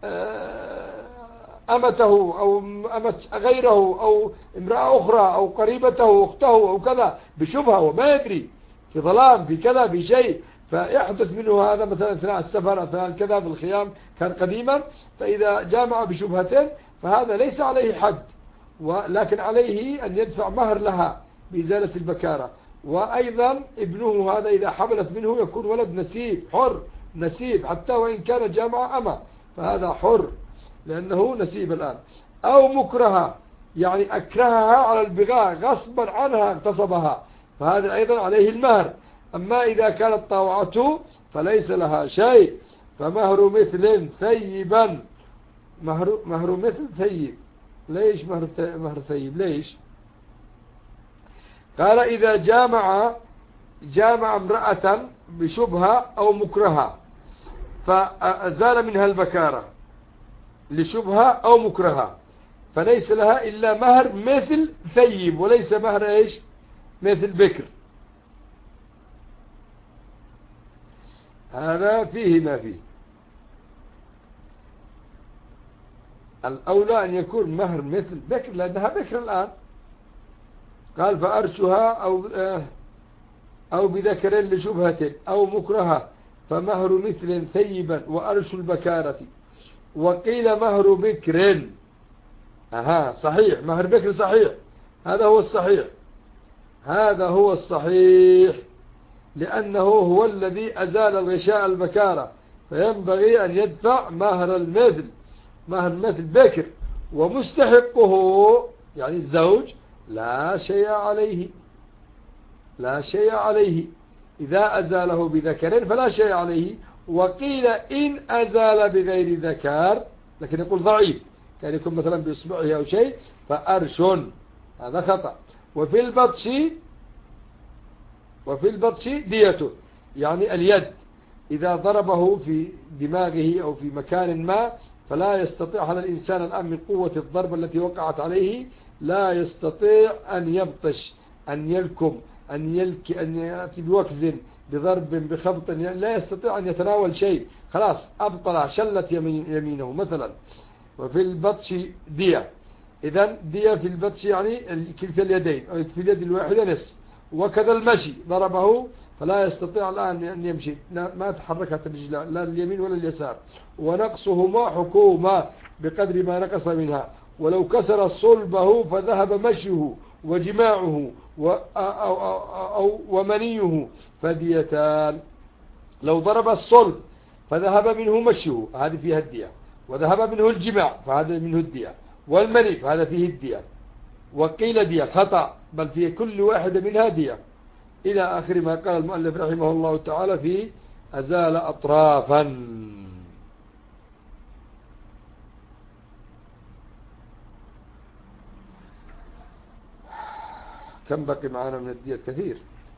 أمته أو أمة غيره أو امرأة أخرى أو قريبته أخته أو كذا بشبهة، وما يدري، في ظلام، في كذا، في شيء، فيحدث منه هذا مثلا أثناء السفر، أثناء كذا، بالخيام كان قديما. فإذا جامع بشبهة فهذا ليس عليه حد، ولكن عليه أن يدفع مهر لها بإزالة البكارة. وأيضا ابنه هذا إذا حملت منه يكون ولد نسيب، حر نسيب، حتى وإن كان جامع أما فهذا حر لأنه نسيب الآن. أو مكرهة، يعني أكرهها على البغاء غصبا عنها اغتصبها، فهذا أيضا عليه المهر. أما إذا كانت طاوعته فليس لها شيء. فمهر مثل ثيبا، مهر مثل ثيب. ليش مهر ثيب؟ ليش؟ قال إذا جامع امرأة بشبهة أو مكرهة فأزال منها البكارة لشبهة أو مكرهة، فليس لها إلا مهر مثل ثيب، وليس مهر إيش؟ مثل بكر. هذا فيه ما فيه. الأولى أن يكون مهر مثل بكر، لأنها بكر الآن، قال فأرشها أو بذكر لشبهة أو مكرهة فمهر مثل ثيبا وأرش البكارة. وقيل مهر بكر. صحيح، مهر بكر صحيح، هذا هو الصحيح، هذا هو الصحيح، لأنه هو الذي أزال الغشاء البكارة، فينبغي أن يدفع مهر المثل، مهر مثل بكر، ومستحقه يعني الزوج لا شيء عليه، لا شيء عليه إذا أزاله بذكر فلا شيء عليه. وقيل إن أزال بغير ذكر، لكن يقول ضعيف، كان يكون مثلا بإصبعه أو شيء، فأرش، هذا خطأ. وفي البطش ديته، يعني اليد إذا ضربه في دماغه أو في مكان ما، فلا يستطيع هذا الإنسان الآن من قوة الضربة التي وقعت عليه، لا يستطيع أن يبطش، أن يلكم، أن يأتي بوكز، بضرب، بخبط، لا يستطيع أن يتناول شيء، خلاص أبطل، شلت يمينه مثلا. وفي البطش دية، إذن دية في البطش يعني كلتا اليدين، أو في اليد الواحدة نصف. وكذا المشي، ضربه فلا يستطيع الآن أن يمشي، ما تحركت الرجل لا اليمين ولا اليسار. ونقصهما حكومة بقدر ما نقص منها، ولو كسر صلبه فذهب مشيه وجماعه ومنيه فديتان. لو ضرب الصلب فذهب منه مشيه، هذه فيها الدية، وذهب منه الجماع فهذا منه الدية، والمني فهذا فيه الدية. وقيل دية خطأ، بل في كل واحدة منها دية، إلى آخر ما قال المؤلف رحمه الله تعالى في أزال أطرافا. كم بقي معنا من الدية؟ كثير.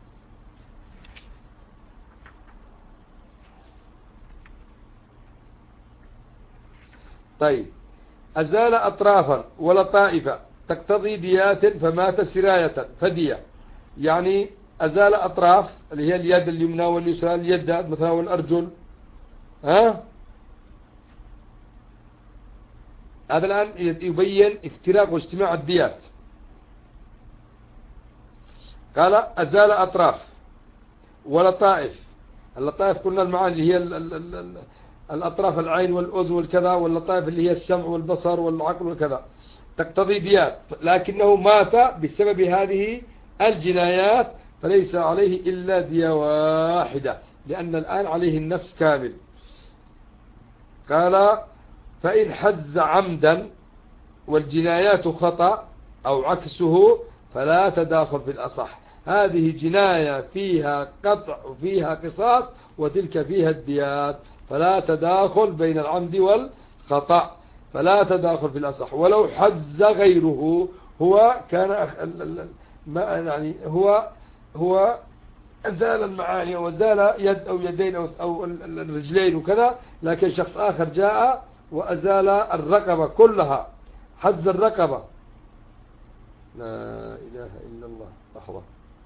طيب، أزال أطرافا ولطائف تقتضي ديات فمات سراية فدية، يعني أزال أطراف اللي هي اليد اليمنى واليسرى، اليد مثلا والأرجل، هذا الآن يبين افتراق واجتماع الديات. قال أزال أطراف ولطائف. اللطائف قلنا المعاني اللي هي الأطراف، العين والأذن والكذا، واللطائف اللي هي السمع والبصر والعقل والكذا، تقتضي ديات، لكنه مات بسبب هذه الجنايات فليس عليه إلا دية واحدة، لأن الآن عليه النفس كامل. قال فإن حز عمدا والجنايات خطأ أو عكسه فلا تداخل في الأصح. هذه جناية فيها قطع وفيها قصاص، وتلك فيها الديات، فلا تداخل بين العمد والخطأ، فلا تداخل في الأصح. ولو حز غيره، هو كان يعني هو أزال المعاني وزال يد أو يدين أو الرجلين وكذا، لكن شخص آخر جاء وأزال الرقبة كلها، حز الرقبة. لا إله إلا الله. لحظة.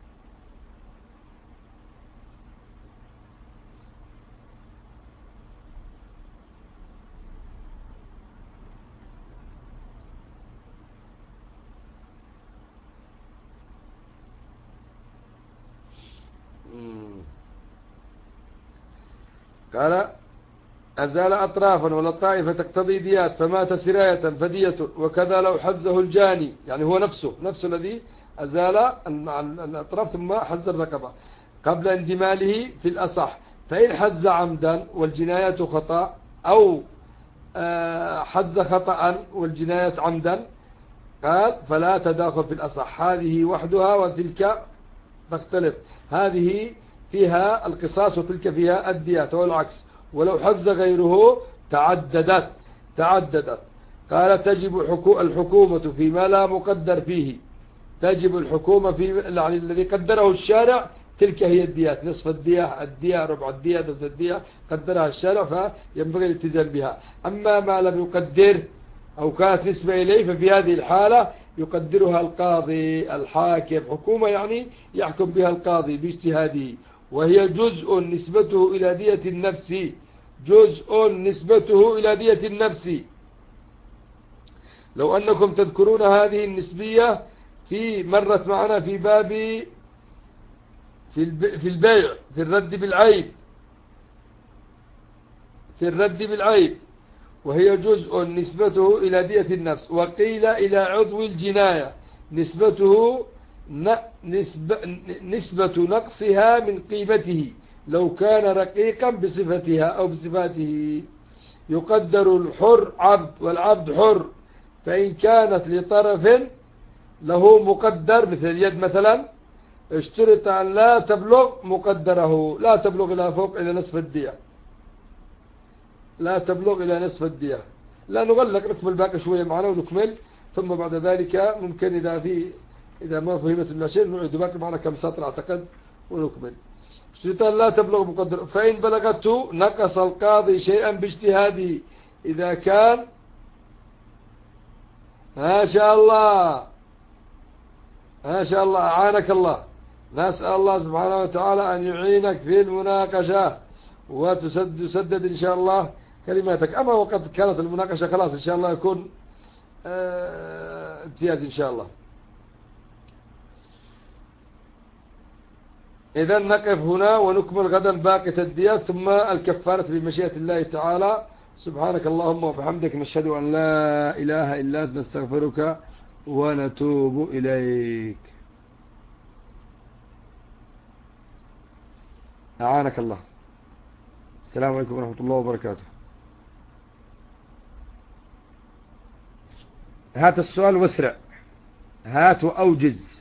قال أزال أطرافا ولطائف تقتضي ديات فمات سراية فدية. وكذا لو حزه الجاني، يعني هو نفسه الذي أزال الأطراف ثم حز الرقبة قبل اندماله في الأصح. فإن حز عمدا والجناية خطأ، أو حز خطأ والجناية عمدا، قال فلا تداخل في الأصح. هذه وحدها وتلك تختلف، هذه فيها القصاص وتلك فيها الديات والعكس. ولو حز غيره تعددت. قال تجب الحكومة فيما لا مقدر فيه. تجب الحكومة في يعني الذي قدره الشارع، تلك هي الديات، نصف الدية، ربع الدية، ثلث الدية، قدرها الشارع فينبغي الالتزام بها. أما ما لم يقدر أو كانت نسبة إليه، ففي هذه الحالة يقدرها القاضي الحاكم. حكومة يعني يحكم بها القاضي باجتهاده، وهي جزء نسبته إلى دية النفس، جزء نسبته إلى دية النفس. لو أنكم تذكرون هذه النسبية في مرت معنا في باب في البيع، في الرد بالعيب، في الرد بالعيب، وهي جزء نسبته إلى دية النفس، وقيل إلى عضو الجناية نسبته نسبة نقصها من قيمته لو كان رقيقا بصفتها أو بصفاته. يقدر الحر عبد والعبد حر، فإن كانت لطرف له مقدر مثل اليد مثلا اشترط أن لا تبلغ مقدره، لا تبلغ إلى فوق إلى نصف الدية، لا تبلغ إلى نصف الدية. لا نغلق، نكمل باقي شوية معنا ونكمل، ثم بعد ذلك ممكن إذا ما فهمت المشين نعيد باقي معنا كم سطر أعتقد ونكمل. اشترط أن لا تبلغ مقدر، فإن بلغته نقص القاضي شيئا باجتهاده إذا كان ما شاء الله ما شاء الله أعانك الله. نسأل الله سبحانه وتعالى أن يعينك في المناقشة وتسدد إن شاء الله كلماتك. أما وقد كانت المناقشة خلاص إن شاء الله يكون امتياز إن شاء الله. إذا نقف هنا ونكمل غدا باقي الديات ثم الكفارة بمشيئة الله تعالى. سبحانك اللهم وبحمدك، نشهد أن لا إله إلا أنت، نستغفرك ونتوب إليك. أعانك الله. السلام عليكم ورحمة الله وبركاته. هات السؤال واسرع، هات وأوجز.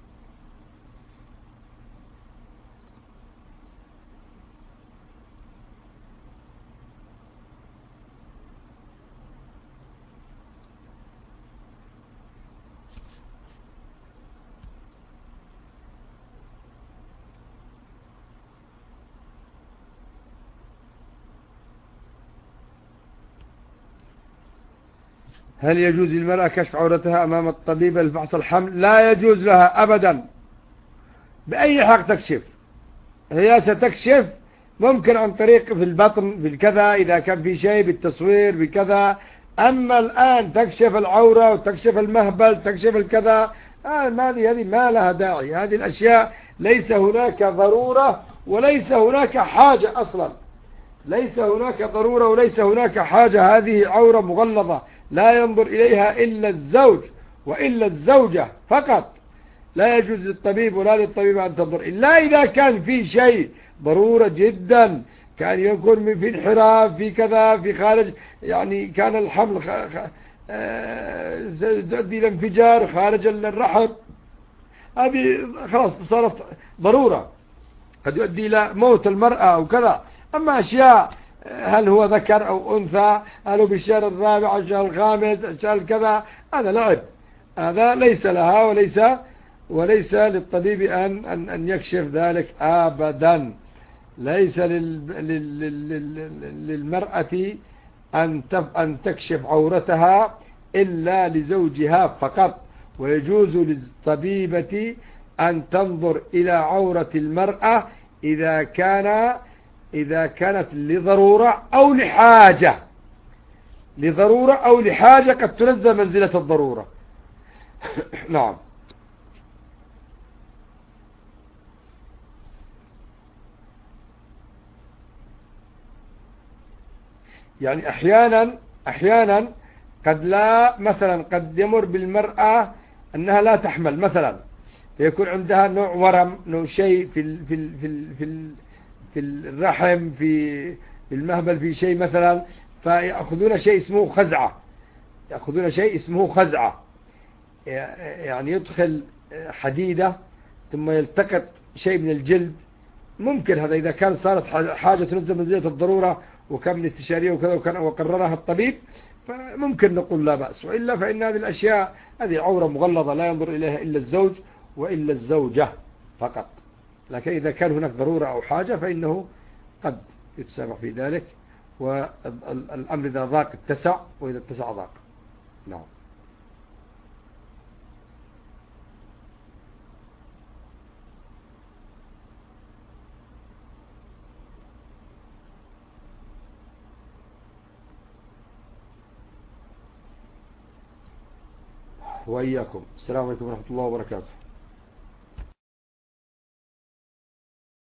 هل يجوز للمرأة كشف عورتها أمام الطبيب لفحص الحمل؟ لا يجوز لها أبدا، بأي حق تكشف. هي ستكشف ممكن عن طريق في البطن في الكذا إذا كان في شيء بالتصوير بكذا، أما الآن تكشف العورة وتكشف المهبل تكشف الكذا، هذه ما لها داعي. هذه الأشياء ليس هناك ضرورة وليس هناك حاجة أصلا، ليس هناك ضرورة وليس هناك حاجة. هذه عورة مغلظة لا ينظر إليها إلا الزوج وإلا الزوجة فقط. لا يجوز للطبيب ولا للطبيب أن تنظر إلا إذا كان في شيء ضرورة جدا، كان يكون في انحراف في كذا في خارج، يعني كان الحمل تؤدي إلى انفجار خارج الرحم، هذه خلاص صارت ضرورة قد يؤدي إلى موت المرأة أو كذا. أما أشياء هل هو ذكر أو أنثى، هل هو بالشهر الرابع الشهر الخامس الشهر كذا، هذا لعب، هذا ليس لها وليس للطبيب أن يكشف ذلك أبدا. ليس للمرأة أن تكشف عورتها إلا لزوجها فقط، ويجوز للطبيبة أن تنظر إلى عورة المرأة إذا كانت لضرورة أو لحاجة، لضرورة أو لحاجة قد تنزل منزلة الضرورة. نعم. يعني أحيانا قد لا، مثلا قد يمر بالمرأة أنها لا تحمل مثلا، فيكون عندها نوع ورم، نوع شيء في الرحم في المهبل في شيء مثلا، فيأخذون شيء اسمه خزعة، يأخذون شيء اسمه خزعة، يعني يدخل حديدة ثم يلتقط شيء من الجلد. ممكن هذا إذا كان صارت حاجة تنزل منزلة الضرورة وكم من استشارية وكذا وقررها الطبيب، فممكن نقول لا بأس، وإلا فإن هذه الأشياء هذه عورة مغلظة لا ينظر إليها إلا الزوج وإلا الزوجة فقط. لكن إذا كان هناك ضرورة أو حاجة فإنه قد يتسامح في ذلك، والأمر إذا ضاق اتسع وإذا اتسع ضاق. نعم. وإياكم. السلام عليكم ورحمة الله وبركاته.